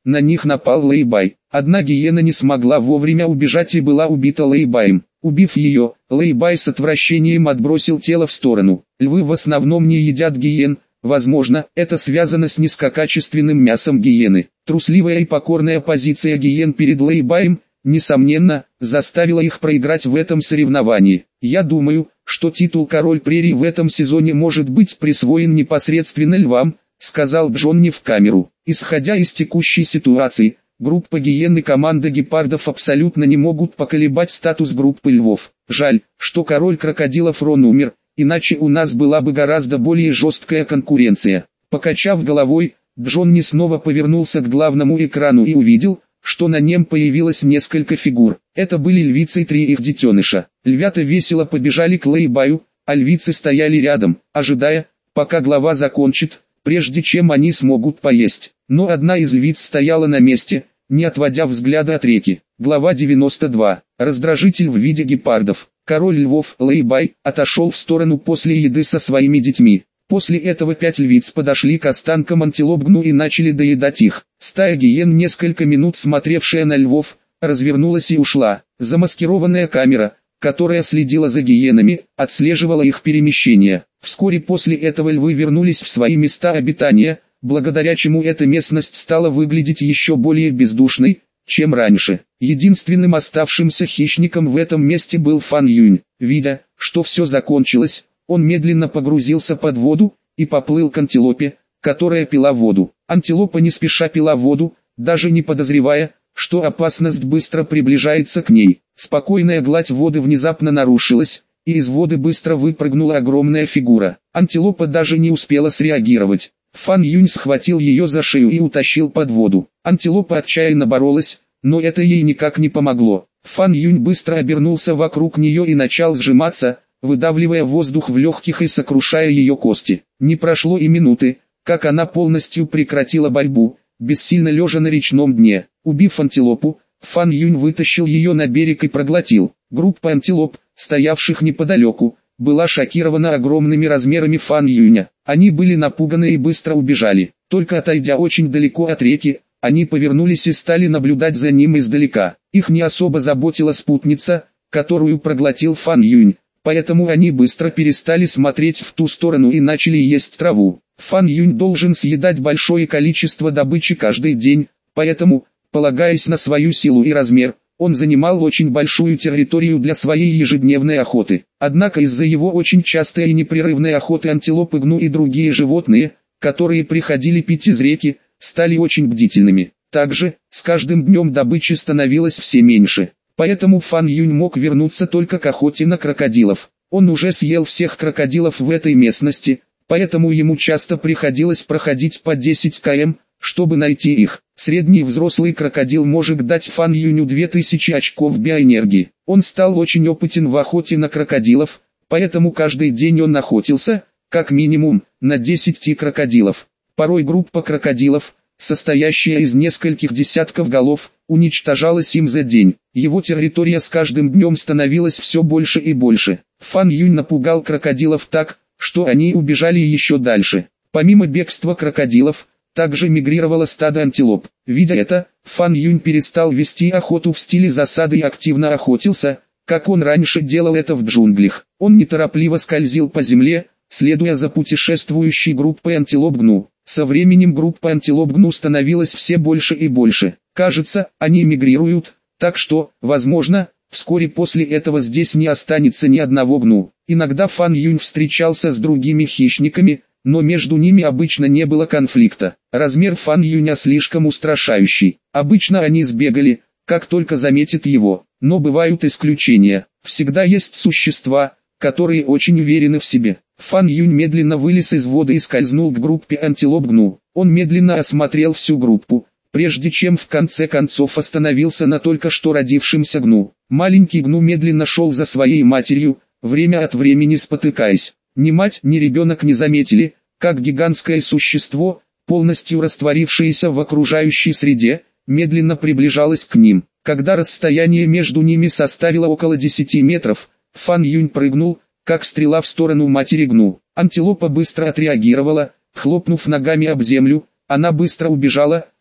На них напал Лэйбай. Одна гиена не смогла вовремя убежать и была убита Лэйбаем. Убив ее, Лэйбай с отвращением отбросил тело в сторону. Львы в основном не едят гиен. Возможно, это связано с низкокачественным мясом гиены. Трусливая и покорная позиция гиен перед Лэйбаем, несомненно, заставила их проиграть в этом соревновании. Я думаю, что титул «Король прерий» в этом сезоне может быть присвоен непосредственно львам, сказал Джонни в камеру. Исходя из текущей ситуации, группа гиен и команда гепардов абсолютно не могут поколебать статус группы львов. Жаль, что король крокодилов Рон умер, иначе у нас была бы гораздо более жесткая конкуренция. Покачав головой, Джонни снова повернулся к главному экрану и увидел, что на нем появилось несколько фигур. Это были львицы и 3 их детеныша. Львята весело побежали к Лэйбаю, а львицы стояли рядом, ожидая, пока глава закончит, прежде чем они смогут поесть. Но одна из львиц стояла на месте, не отводя взгляда от реки. Глава 92. Раздражитель в виде гепардов. Король львов Лэйбай отошел в сторону после еды со своими детьми. После этого 5 львиц подошли к останкам антилоп Гну и начали доедать их. Стая гиен, несколько минут смотревшая на львов, развернулась и ушла. Замаскированная камера, которая следила за гиенами, отслеживала их перемещение. Вскоре после этого львы вернулись в свои места обитания, благодаря чему эта местность стала выглядеть еще более бездушной, чем раньше. Единственным оставшимся хищником в этом месте был Фан Юнь. Видя, что все закончилось, он медленно погрузился под воду и поплыл к антилопе, которая пила воду. Антилопа не спеша пила воду, даже не подозревая, что опасность быстро приближается к ней. Спокойная гладь воды внезапно нарушилась, и из воды быстро выпрыгнула огромная фигура. Антилопа даже не успела среагировать. Фан Юнь схватил ее за шею и утащил под воду. Антилопа отчаянно боролась, но это ей никак не помогло. Фан Юнь быстро обернулся вокруг нее и начал сжиматься, выдавливая воздух в легких и сокрушая ее кости. Не прошло и минуты, как она полностью прекратила борьбу, бессильно лежа на речном дне. Убив антилопу, Фан Юнь вытащил ее на берег и проглотил. Группа антилоп, стоявших неподалеку, была шокирована огромными размерами Фан Юня. Они были напуганы и быстро убежали. Только отойдя очень далеко от реки, они повернулись и стали наблюдать за ним издалека. Их не особо заботила спутница, которую проглотил Фан Юнь, поэтому они быстро перестали смотреть в ту сторону и начали есть траву. Фан Юнь должен съедать большое количество добычи каждый день, поэтому, полагаясь на свою силу и размер, он занимал очень большую территорию для своей ежедневной охоты. Однако из-за его очень частой и непрерывной охоты антилопы Гну и другие животные, которые приходили пить из реки, стали очень бдительными. Также, с каждым днем добычи становилось все меньше. Поэтому Фан Юнь мог вернуться только к охоте на крокодилов. Он уже съел всех крокодилов в этой местности, поэтому ему часто приходилось проходить по 10 км, чтобы найти их. Средний взрослый крокодил может дать Фан Юню 2000 очков биоэнергии. Он стал очень опытен в охоте на крокодилов, поэтому каждый день он охотился, как минимум, на 10 крокодилов. Порой группа крокодилов, состоящая из нескольких десятков голов, уничтожалась им за день. Его территория с каждым днем становилась все больше и больше. Фан Юнь напугал крокодилов так, что они убежали еще дальше. Помимо бегства крокодилов, также мигрировало стадо антилоп. Видя это, Фан Юнь перестал вести охоту в стиле засады и активно охотился, как он раньше делал это в джунглях. Он неторопливо скользил по земле, следуя за путешествующей группой антилоп Гну. Со временем группа антилоп Гну становилась все больше и больше. Кажется, они мигрируют, так что, возможно, вскоре после этого здесь не останется ни одного Гну. Иногда Фан Юнь встречался с другими хищниками, но между ними обычно не было конфликта. Размер Фан Юня слишком устрашающий. Обычно они сбегали, как только заметят его. Но бывают исключения. Всегда есть существа, которые очень уверены в себе. Фан Юнь медленно вылез из воды и скользнул к группе антилоп Гну. Он медленно осмотрел всю группу, прежде чем в конце концов остановился на только что родившемся Гну. Маленький Гну медленно шел за своей матерью, время от времени спотыкаясь. Ни мать, ни ребенок не заметили, как гигантское существо, полностью растворившееся в окружающей среде, медленно приближалось к ним. Когда расстояние между ними составило около 10 метров, Фан Юнь прыгнул, как стрела в сторону матери Гну. Антилопа быстро отреагировала, хлопнув ногами об землю, она быстро убежала,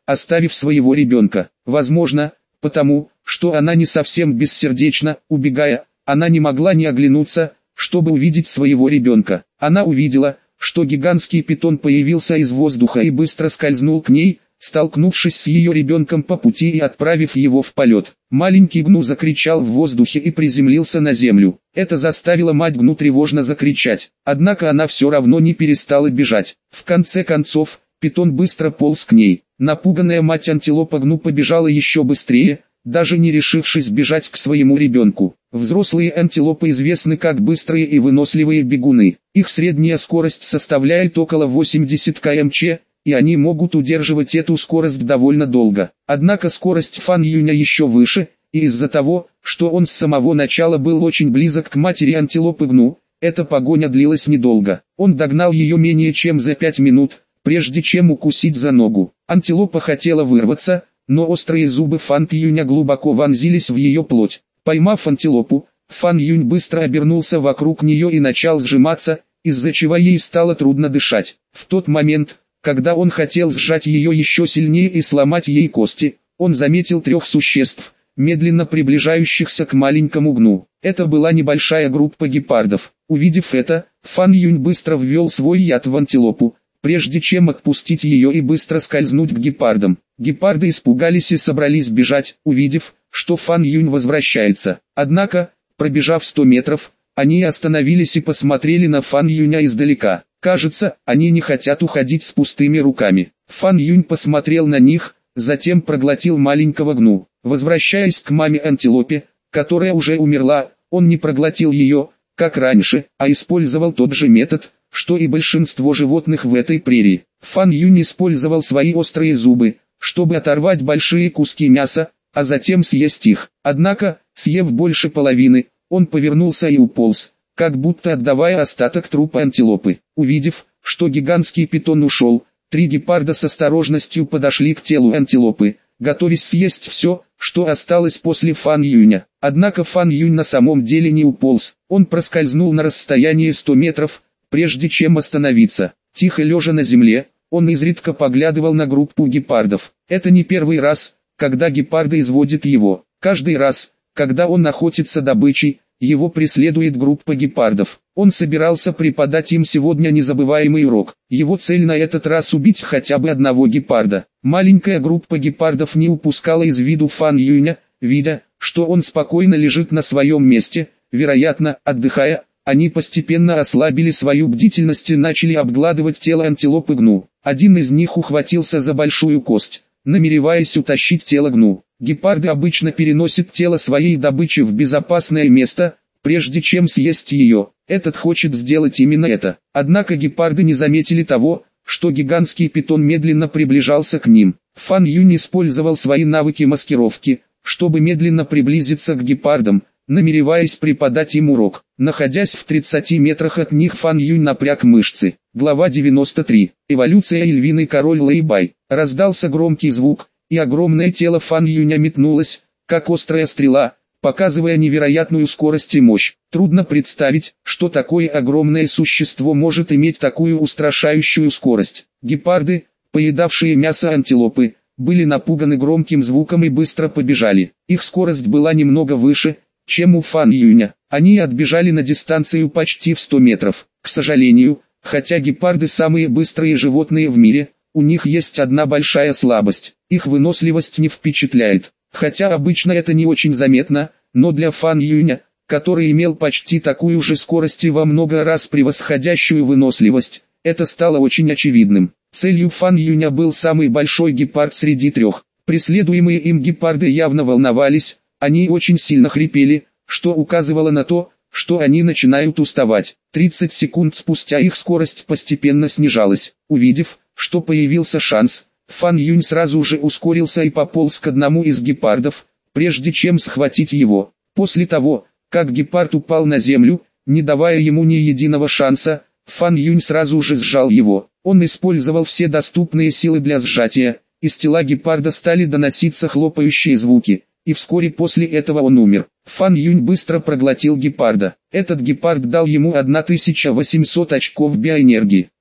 оставив своего ребенка. Возможно, потому, что она не совсем бессердечна, убегая, она не могла не оглянуться, чтобы увидеть своего ребенка. Она увидела, что гигантский питон появился из воздуха и быстро скользнул к ней, столкнувшись с ее ребенком по пути и отправив его в полет. Маленький Гну закричал в воздухе и приземлился на землю. Это заставило мать Гну тревожно закричать. Однако она все равно не перестала бежать. В конце концов, питон быстро полз к ней. Напуганная мать антилопа Гну побежала еще быстрее, даже не решившись бежать к своему ребенку. Взрослые антилопы известны как быстрые и выносливые бегуны. Их средняя скорость составляет около 80 км/ч, и они могут удерживать эту скорость довольно долго. Однако скорость Фан Юня еще выше, и из-за того, что он с самого начала был очень близок к матери антилопы Гну, эта погоня длилась недолго. Он догнал ее менее чем за 5 минут, прежде чем укусить за ногу. Антилопа хотела вырваться, но острые зубы Фан Юня глубоко вонзились в ее плоть. Поймав антилопу, Фан Юнь быстро обернулся вокруг нее и начал сжиматься, из-за чего ей стало трудно дышать. В тот момент, когда он хотел сжать ее еще сильнее и сломать ей кости, он заметил 3 существ, медленно приближающихся к маленькому Гну. Это была небольшая группа гепардов. Увидев это, Фан Юнь быстро ввел свой яд в антилопу, прежде чем отпустить ее и быстро скользнуть к гепардам. Гепарды испугались и собрались бежать, увидев, что Фан Юнь возвращается. Однако, пробежав 100 метров, они остановились и посмотрели на Фан Юня издалека. Кажется, они не хотят уходить с пустыми руками. Фан Юнь посмотрел на них, затем проглотил маленького Гну. Возвращаясь к маме антилопе, которая уже умерла, он не проглотил ее, как раньше, а использовал тот же метод, что и большинство животных в этой прерии. Фан Юнь использовал свои острые зубы, чтобы оторвать большие куски мяса, а затем съесть их. Однако, съев больше половины, он повернулся и уполз, как будто отдавая остаток трупа антилопы. Увидев, что гигантский питон ушел, 3 гепарда с осторожностью подошли к телу антилопы, готовясь съесть все, что осталось после Фан Юня. Однако Фан Юнь на самом деле не уполз, он проскользнул на расстояние 100 метров, прежде чем остановиться. Тихо лежа на земле, он изредка поглядывал на группу гепардов. Это не первый раз, когда гепарды изводят его. Каждый раз, когда он охотится добычей, его преследует группа гепардов. Он собирался преподать им сегодня незабываемый урок. Его цель на этот раз убить хотя бы одного гепарда. Маленькая группа гепардов не упускала из виду Фан Юня, видя, что он спокойно лежит на своем месте, вероятно, отдыхая. Они постепенно ослабили свою бдительность и начали обгладывать тело антилопы Гну. Один из них ухватился за большую кость, намереваясь утащить тело Гну. Гепарды обычно переносят тело своей добычи в безопасное место, прежде чем съесть ее. Этот хочет сделать именно это. Однако гепарды не заметили того, что гигантский питон медленно приближался к ним. Фан Юнь использовал свои навыки маскировки, чтобы медленно приблизиться к гепардам, намереваясь преподать им урок. Находясь в 30 метрах от них, Фан Юнь напряг мышцы. Глава 93. Эволюция и львиный король Лэйбай. Раздался громкий звук, и огромное тело Фан Юня метнулось, как острая стрела, показывая невероятную скорость и мощь. Трудно представить, что такое огромное существо может иметь такую устрашающую скорость. Гепарды, поедавшие мясо антилопы, были напуганы громким звуком и быстро побежали. Их скорость была немного выше, чем у Фан Юня. Они отбежали на дистанцию почти в 100 метров. К сожалению, хотя гепарды самые быстрые животные в мире, у них есть одна большая слабость. Их выносливость не впечатляет. Хотя обычно это не очень заметно, но для Фан Юня, который имел почти такую же скорость и во много раз превосходящую выносливость, это стало очень очевидным. Целью Фан Юня был самый большой гепард среди 3. Преследуемые им гепарды явно волновались, они очень сильно хрипели, что указывало на то, что они начинают уставать. 30 секунд спустя их скорость постепенно снижалась. Увидев, что появился шанс, Фан Юнь сразу же ускорился и пополз к одному из гепардов, прежде чем схватить его. После того, как гепард упал на землю, не давая ему ни единого шанса, Фан Юнь сразу же сжал его. Он использовал все доступные силы для сжатия, из тела гепарда стали доноситься хлопающие звуки, и вскоре после этого он умер. Фан Юнь быстро проглотил гепарда. Этот гепард дал ему 1800 очков биоэнергии.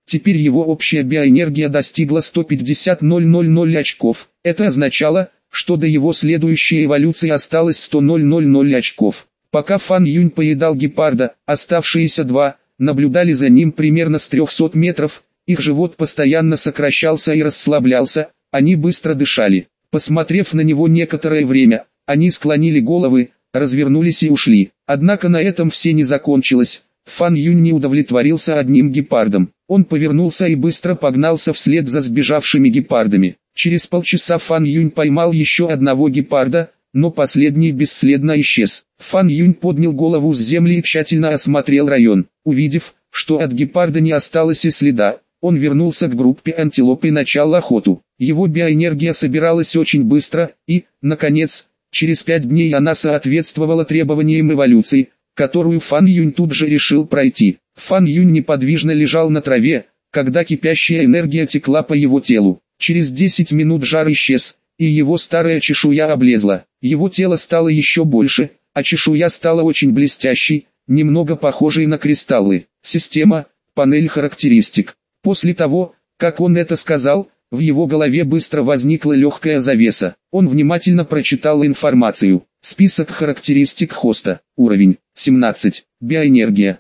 Теперь его общая биоэнергия достигла 150 000 очков. Это означало, что до его следующей эволюции осталось 100 000 очков. Пока Фан Юнь поедал гепарда, оставшиеся два наблюдали за ним примерно с 300 метров, их живот постоянно сокращался и расслаблялся, они быстро дышали. Посмотрев на него некоторое время, они склонили головы, развернулись и ушли. Однако на этом все не закончилось. Фан Юнь не удовлетворился одним гепардом. Он повернулся и быстро погнался вслед за сбежавшими гепардами. Через полчаса Фан Юнь поймал еще одного гепарда, но последний бесследно исчез. Фан Юнь поднял голову с земли и тщательно осмотрел район. Увидев, что от гепарда не осталось и следа, он вернулся к группе антилоп и начал охоту. Его биоэнергия собиралась очень быстро, и, наконец, через 5 дней она соответствовала требованиям эволюции, которую Фан Юнь тут же решил пройти. Фан Юнь неподвижно лежал на траве, когда кипящая энергия текла по его телу. Через 10 минут жар исчез, и его старая чешуя облезла. Его тело стало еще больше, а чешуя стала очень блестящей, немного похожей на кристаллы. Система, панель характеристик. После того, как он это сказал, в его голове быстро возникла легкая завеса. Он внимательно прочитал информацию. Список характеристик хоста. Уровень 17. Биоэнергия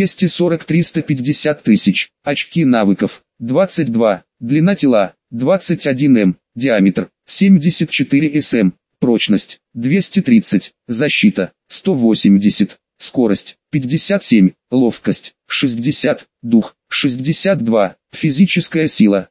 240-350 тысяч. Очки навыков 22. Длина тела 21 м. Диаметр 74 см. Прочность 230. Защита 180. Скорость 57, ловкость 60, дух 62, физическая сила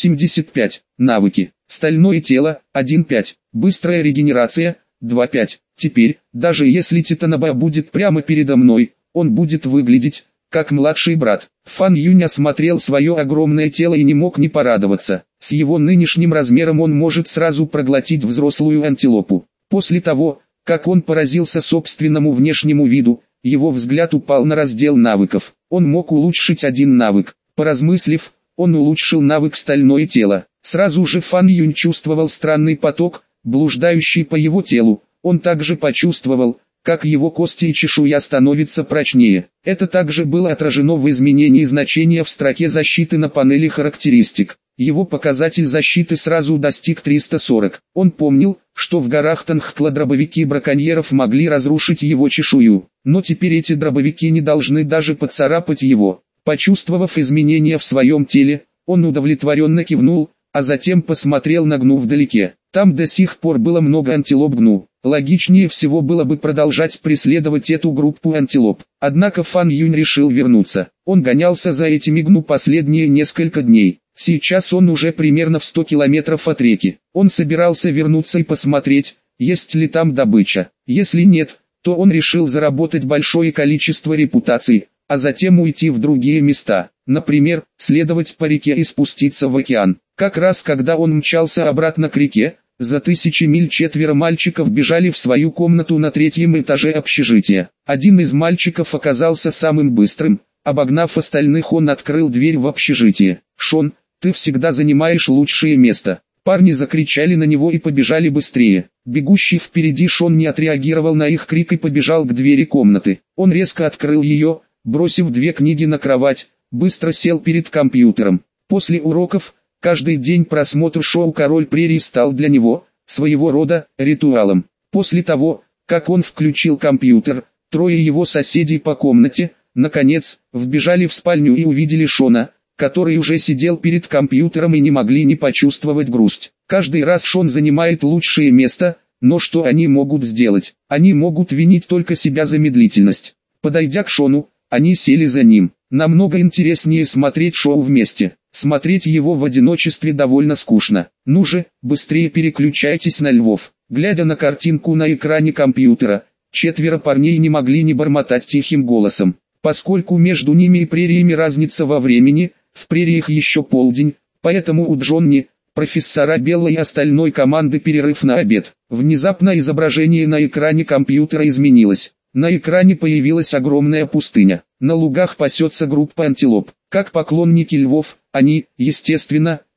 85, навыки, стальное тело 1.5, быстрая регенерация 2.5. Теперь, даже если Титаноба будет прямо передо мной, он будет выглядеть как младший брат. Фан Юнь осмотрел свое огромное тело и не мог не порадоваться. С его нынешним размером он может сразу проглотить взрослую антилопу. После того, как он поразился собственному внешнему виду, его взгляд упал на раздел навыков. Он мог улучшить один навык. Поразмыслив, он улучшил навык стальное тело. Сразу же Фан Юнь чувствовал странный поток, блуждающий по его телу. Он также почувствовал, как его кости и чешуя становятся прочнее. Это также было отражено в изменении значения в строке защиты на панели характеристик. Его показатель защиты сразу достиг 340. Он помнил, что в горах Танхкла дробовики браконьеров могли разрушить его чешую, но теперь эти дробовики не должны даже поцарапать его. Почувствовав изменения в своем теле, он удовлетворенно кивнул, а затем посмотрел на гну вдалеке. Там до сих пор было много антилоп гну. Логичнее всего было бы продолжать преследовать эту группу антилоп. Однако Фан Юнь решил вернуться. Он гонялся за этими гну последние несколько дней. Сейчас он уже примерно в 100 километров от реки. Он собирался вернуться и посмотреть, есть ли там добыча. Если нет, то он решил заработать большое количество репутаций, а затем уйти в другие места. Например, следовать по реке и спуститься в океан. Как раз когда он мчался обратно к реке, за 1000 миль 4 мальчиков бежали в свою комнату на 3-м этаже общежития. Один из мальчиков оказался самым быстрым. Обогнав остальных, он открыл дверь в общежитие. «Шон, ты всегда занимаешь лучшее место». Парни закричали на него и побежали быстрее. Бегущий впереди Шон не отреагировал на их крик и побежал к двери комнаты. Он резко открыл ее, бросив 2 книги на кровать, быстро сел перед компьютером. После уроков, каждый день просмотр шоу «Король прерий» стал для него, своего рода, ритуалом. После того, как он включил компьютер, 3 его соседей по комнате, наконец, вбежали в спальню и увидели Шона, который уже сидел перед компьютером и не могли не почувствовать грусть. Каждый раз Шон занимает лучшее место, но что они могут сделать? Они могут винить только себя за медлительность. Подойдя к Шону, они сели за ним. Намного интереснее смотреть шоу вместе. Смотреть его в одиночестве довольно скучно. Ну же, быстрее переключайтесь на львов. Глядя на картинку на экране компьютера, 4 парней не могли не бормотать тихим голосом. Поскольку между ними и прериями разница во времени, в прериях еще полдень, поэтому у Джонни, профессора Белла и остальной команды перерыв на обед. Внезапно изображение на экране компьютера изменилось. На экране появилась огромная пустыня. На лугах пасется группа антилоп. Как поклонники львов, они, естественно,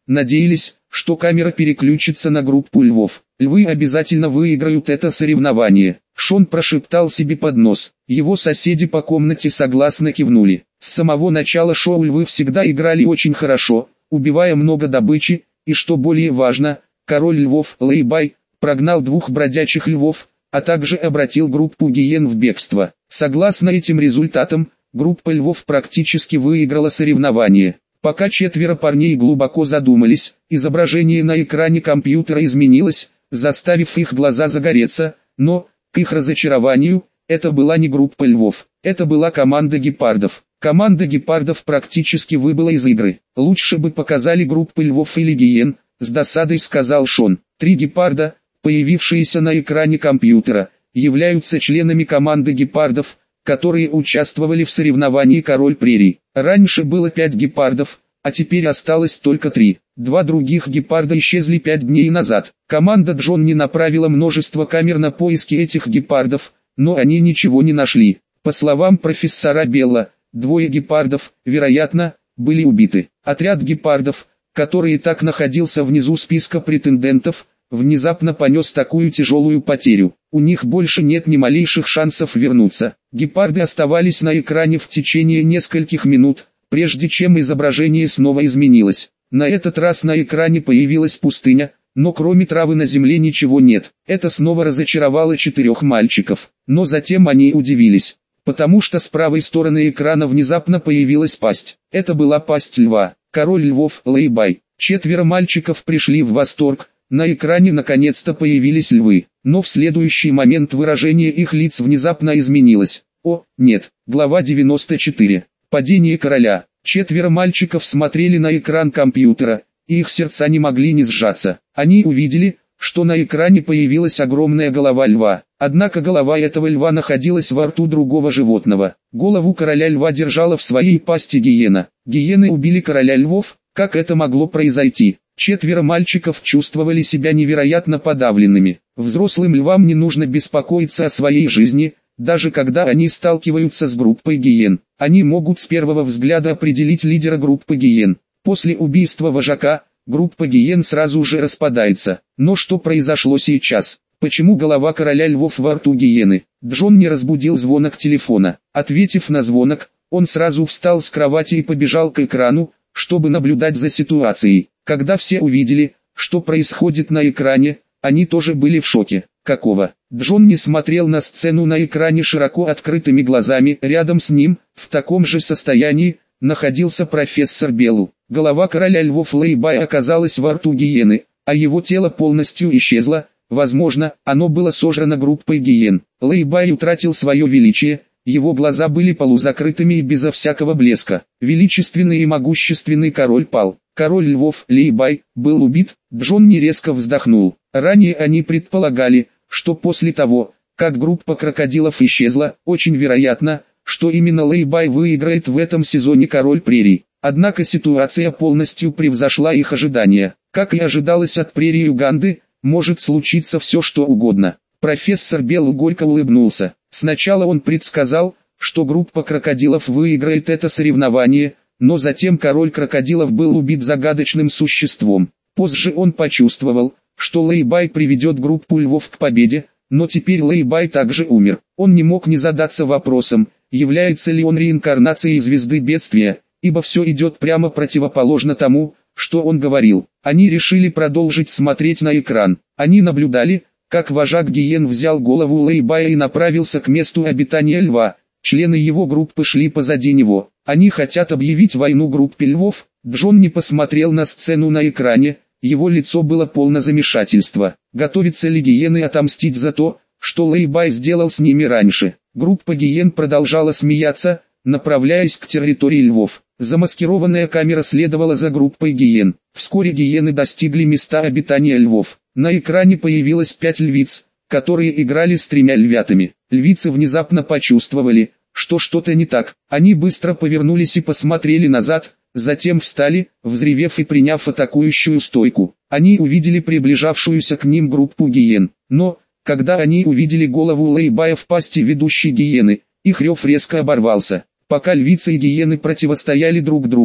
надеялись, что камера переключится на группу львов. Львы обязательно выиграют это соревнование. Шон прошептал себе под нос. Его соседи по комнате согласно кивнули. С самого начала шоу львы всегда играли очень хорошо, убивая много добычи, и что более важно, король львов Лэйбай прогнал 2 бродячих львов, а также обратил группу гиен в бегство. Согласно этим результатам, группа львов практически выиграла соревнование. Пока 4 парней глубоко задумались, изображение на экране компьютера изменилось, заставив их глаза загореться, но, к их разочарованию, это была не группа львов, это была команда гепардов. Команда гепардов практически выбыла из игры. Лучше бы показали группы львов или гиен, с досадой сказал Шон. 3 гепарда, появившиеся на экране компьютера, являются членами команды гепардов, которые участвовали в соревновании «Король прерий». Раньше было 5 гепардов, а теперь осталось только 3. 2 других гепарда исчезли 5 дней назад. Команда Джонни направила множество камер на поиски этих гепардов, но они ничего не нашли. По словам профессора Белла, 2 гепардов, вероятно, были убиты. Отряд гепардов, который и так находился внизу списка претендентов, внезапно понес такую тяжелую потерю. У них больше нет ни малейших шансов вернуться. Гепарды оставались на экране в течение нескольких минут, прежде чем изображение снова изменилось. На этот раз на экране появилась пустыня, но кроме травы на земле ничего нет. Это снова разочаровало 4 мальчиков. Но затем они удивились, потому что с правой стороны экрана внезапно появилась пасть. Это была пасть льва. Король львов Лэйбай. 4 мальчиков пришли в восторг. На экране наконец-то появились львы, но в следующий момент выражение их лиц внезапно изменилось. О, нет. Глава 94. Падение короля. 4 мальчиков смотрели на экран компьютера, и их сердца не могли не сжаться. Они увидели, что на экране появилась огромная голова льва. Однако голова этого льва находилась во рту другого животного. Голову короля льва держала в своей пасти гиена. Гиены убили короля львов. Как это могло произойти? 4 мальчиков чувствовали себя невероятно подавленными. Взрослым львам не нужно беспокоиться о своей жизни, даже когда они сталкиваются с группой гиен. Они могут с первого взгляда определить лидера группы гиен. После убийства вожака, группа гиен сразу же распадается. Но что произошло сейчас? Почему голова короля львов во рту гиены? Джон не разбудил звонок телефона. Ответив на звонок, он сразу встал с кровати и побежал к экрану, чтобы наблюдать за ситуацией. Когда все увидели, что происходит на экране, они тоже были в шоке. Какого? Джон не смотрел на сцену на экране широко открытыми глазами. Рядом с ним, в таком же состоянии, находился профессор Белл. Голова короля львов Лэйбай оказалась во рту гиены, а его тело полностью исчезло. Возможно, оно было сожрано группой гиен. Лэйбай утратил свое величие. Его глаза были полузакрытыми и безо всякого блеска. Величественный и могущественный король пал. Король львов Лэйбай был убит. Джон не резко вздохнул. Ранее они предполагали, что после того, как группа крокодилов исчезла, очень вероятно, что именно Лэйбай выиграет в этом сезоне Король прерий. Однако ситуация полностью превзошла их ожидания. Как и ожидалось от прерии Уганды, может случиться все что угодно. Профессор Белл горько улыбнулся. Сначала он предсказал, что группа крокодилов выиграет это соревнование, но затем король крокодилов был убит загадочным существом. Позже он почувствовал, что Лэйбай приведет группу львов к победе, но теперь Лэйбай также умер. Он не мог не задаться вопросом, является ли он реинкарнацией звезды бедствия, ибо все идет прямо противоположно тому, что он говорил. Они решили продолжить смотреть на экран. Они наблюдали, как вожак гиен взял голову Лэйбая и направился к месту обитания льва. Члены его группы шли позади него. Они хотят объявить войну группе львов. Джон не посмотрел на сцену на экране, его лицо было полно замешательства. Готовятся ли гиены отомстить за то, что Лэйбай сделал с ними раньше? Группа гиен продолжала смеяться, направляясь к территории львов. Замаскированная камера следовала за группой гиен. Вскоре гиены достигли места обитания львов. На экране появилось 5 львиц, которые играли с 3 львятами. Львицы внезапно почувствовали, что что-то не так. Они быстро повернулись и посмотрели назад, затем встали, взревев и приняв атакующую стойку. Они увидели приближавшуюся к ним группу гиен. Но, когда они увидели голову Лэйбая в пасти ведущей гиены, их рев резко оборвался. Пока львицы и гиены противостояли друг другу,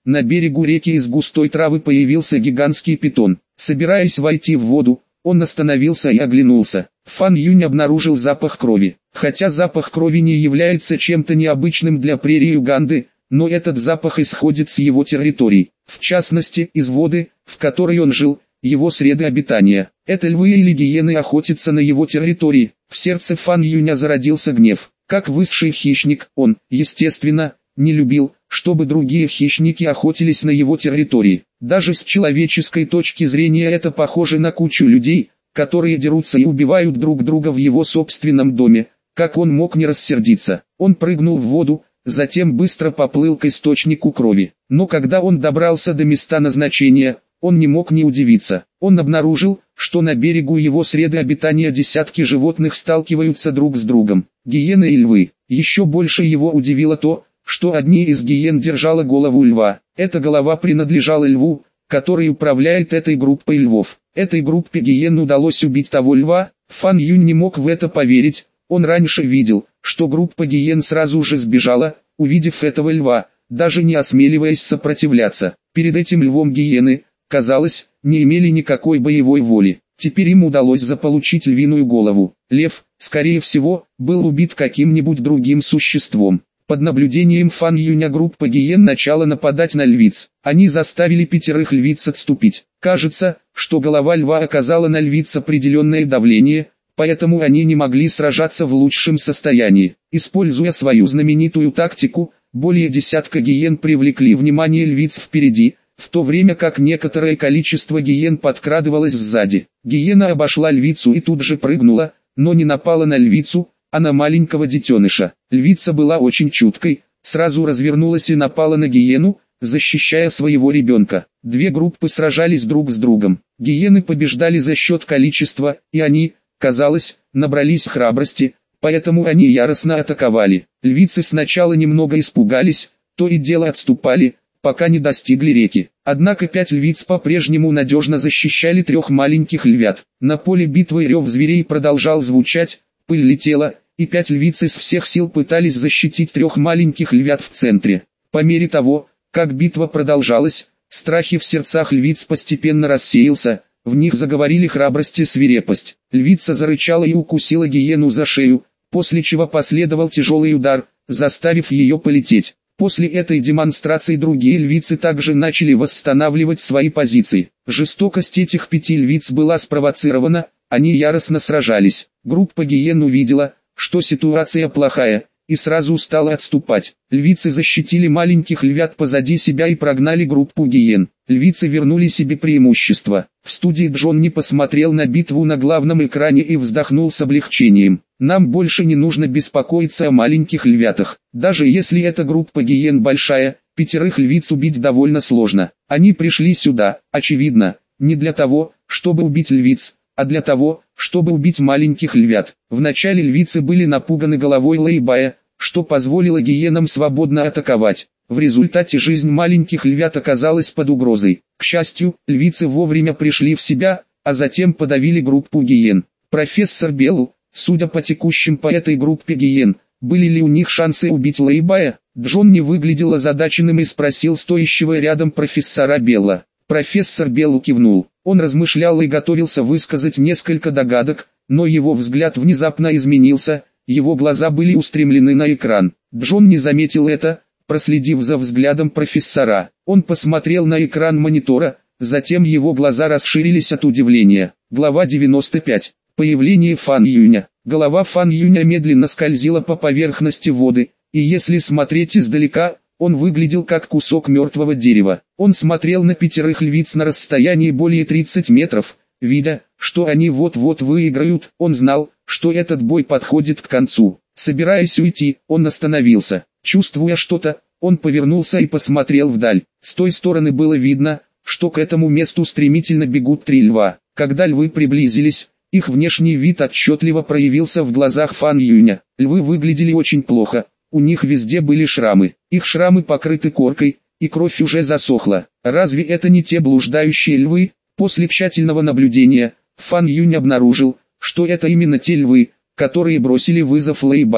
на берегу реки из густой травы появился гигантский питон. Собираясь войти в воду, он остановился и оглянулся. Фан Юнь обнаружил запах крови. Хотя запах крови не является чем-то необычным для прерии Уганды, но этот запах исходит с его территорий, в частности из воды, в которой он жил, его среды обитания. Это львы или гиены охотятся на его территории. В сердце Фан Юня зародился гнев. Как высший хищник, он, естественно, не любил, чтобы другие хищники охотились на его территории. Даже с человеческой точки зрения это похоже на кучу людей, которые дерутся и убивают друг друга в его собственном доме. Как он мог не рассердиться? Он прыгнул в воду, затем быстро поплыл к источнику крови. Но когда он добрался до места назначения, он не мог не удивиться. Он обнаружил, что на берегу его среды обитания десятки животных сталкиваются друг с другом. Гиены и львы. Еще больше его удивило то, что одни из гиен держала голову льва. Эта голова принадлежала льву, который управляет этой группой львов. Этой группе гиен удалось убить того льва. Фан Юнь не мог в это поверить. Он раньше видел, что группа гиен сразу же сбежала, увидев этого льва, даже не осмеливаясь сопротивляться. Перед этим львом гиены, казалось, не имели никакой боевой воли. Теперь им удалось заполучить львиную голову. Лев, скорее всего, был убит каким-нибудь другим существом. Под наблюдением Фан Юня группа гиен начала нападать на львиц. Они заставили 5 львиц отступить. Кажется, что голова льва оказала на львиц определенное давление, поэтому они не могли сражаться в лучшем состоянии. Используя свою знаменитую тактику, более десятка гиен привлекли внимание львиц впереди, в то время как некоторое количество гиен подкрадывалось сзади. Гиена обошла львицу и тут же прыгнула, но не напала на львицу, а на маленького детеныша. Львица была очень чуткой, сразу развернулась и напала на гиену, защищая своего ребенка. Две группы сражались друг с другом. Гиены побеждали за счет количества, и они, казалось, набрались храбрости, поэтому они яростно атаковали. Львицы сначала немного испугались, то и дело отступали, пока не достигли реки. Однако 5 львиц по-прежнему надежно защищали 3 маленьких львят. На поле битвы рев зверей продолжал звучать, пыль летела, и 5 львиц из всех сил пытались защитить 3 маленьких львят в центре. По мере того, как битва продолжалась, страх в сердцах львиц постепенно рассеялся, в них заговорили храбрость и свирепость. Львица зарычала и укусила гиену за шею, после чего последовал тяжелый удар, заставив ее полететь. После этой демонстрации другие львицы также начали восстанавливать свои позиции. Жестокость этих 5 львиц была спровоцирована, они яростно сражались. Группа гиен увидела, что ситуация плохая, и сразу стала отступать. Львицы защитили маленьких львят позади себя и прогнали группу гиен. Львицы вернули себе преимущество. В студии Джон не посмотрел на битву на главном экране и вздохнул с облегчением. Нам больше не нужно беспокоиться о маленьких львятах. Даже если эта группа гиен большая, 5 львиц убить довольно сложно. Они пришли сюда, очевидно, не для того, чтобы убить львиц, а для того, чтобы убить маленьких львят. Вначале львицы были напуганы головой Лэйбая, что позволило гиенам свободно атаковать. В результате жизнь маленьких львят оказалась под угрозой. К счастью, львицы вовремя пришли в себя, а затем подавили группу гиен. Профессор Белл, судя по текущим по этой группе гиен, были ли у них шансы убить Лэйбая? Джон не выглядел озадаченным и спросил стоящего рядом профессора Белла. Профессор Белл кивнул. Он размышлял и готовился высказать несколько догадок, но его взгляд внезапно изменился, его глаза были устремлены на экран. Джон не заметил это, проследив за взглядом профессора. Он посмотрел на экран монитора, затем его глаза расширились от удивления. Глава 95. Появление Фан Юня. Голова Фан Юня медленно скользила по поверхности воды, и если смотреть издалека, он выглядел как кусок мертвого дерева. Он смотрел на 5 львиц на расстоянии более 30 метров, видя, что они вот-вот выиграют. Он знал, что этот бой подходит к концу. Собираясь уйти, он остановился. Чувствуя что-то, он повернулся и посмотрел вдаль. С той стороны было видно, что к этому месту стремительно бегут 3 льва. Когда львы приблизились, их внешний вид отчетливо проявился в глазах Фан Юня. Львы выглядели очень плохо. У них везде были шрамы. Их шрамы покрыты коркой, и кровь уже засохла. Разве это не те блуждающие львы? После тщательного наблюдения, Фан Юнь обнаружил, что это именно те львы, которые бросили вызов Лэйбаю.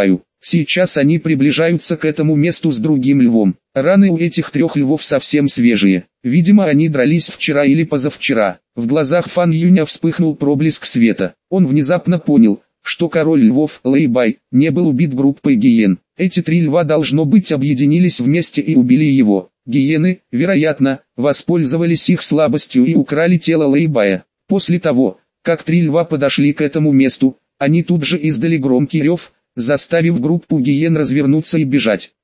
Сейчас они приближаются к этому месту с другим львом. Раны у этих 3 львов совсем свежие. Видимо, они дрались вчера или позавчера. В глазах Фан Юня вспыхнул проблеск света. Он внезапно понял, что король львов, Лэйбай, не был убит группой гиен. Эти 3 льва, должно быть, объединились вместе и убили его. Гиены, вероятно, воспользовались их слабостью и украли тело Лэйбая. После того, как 3 льва подошли к этому месту, они тут же издали громкий рев, заставив группу гиен развернуться и бежать.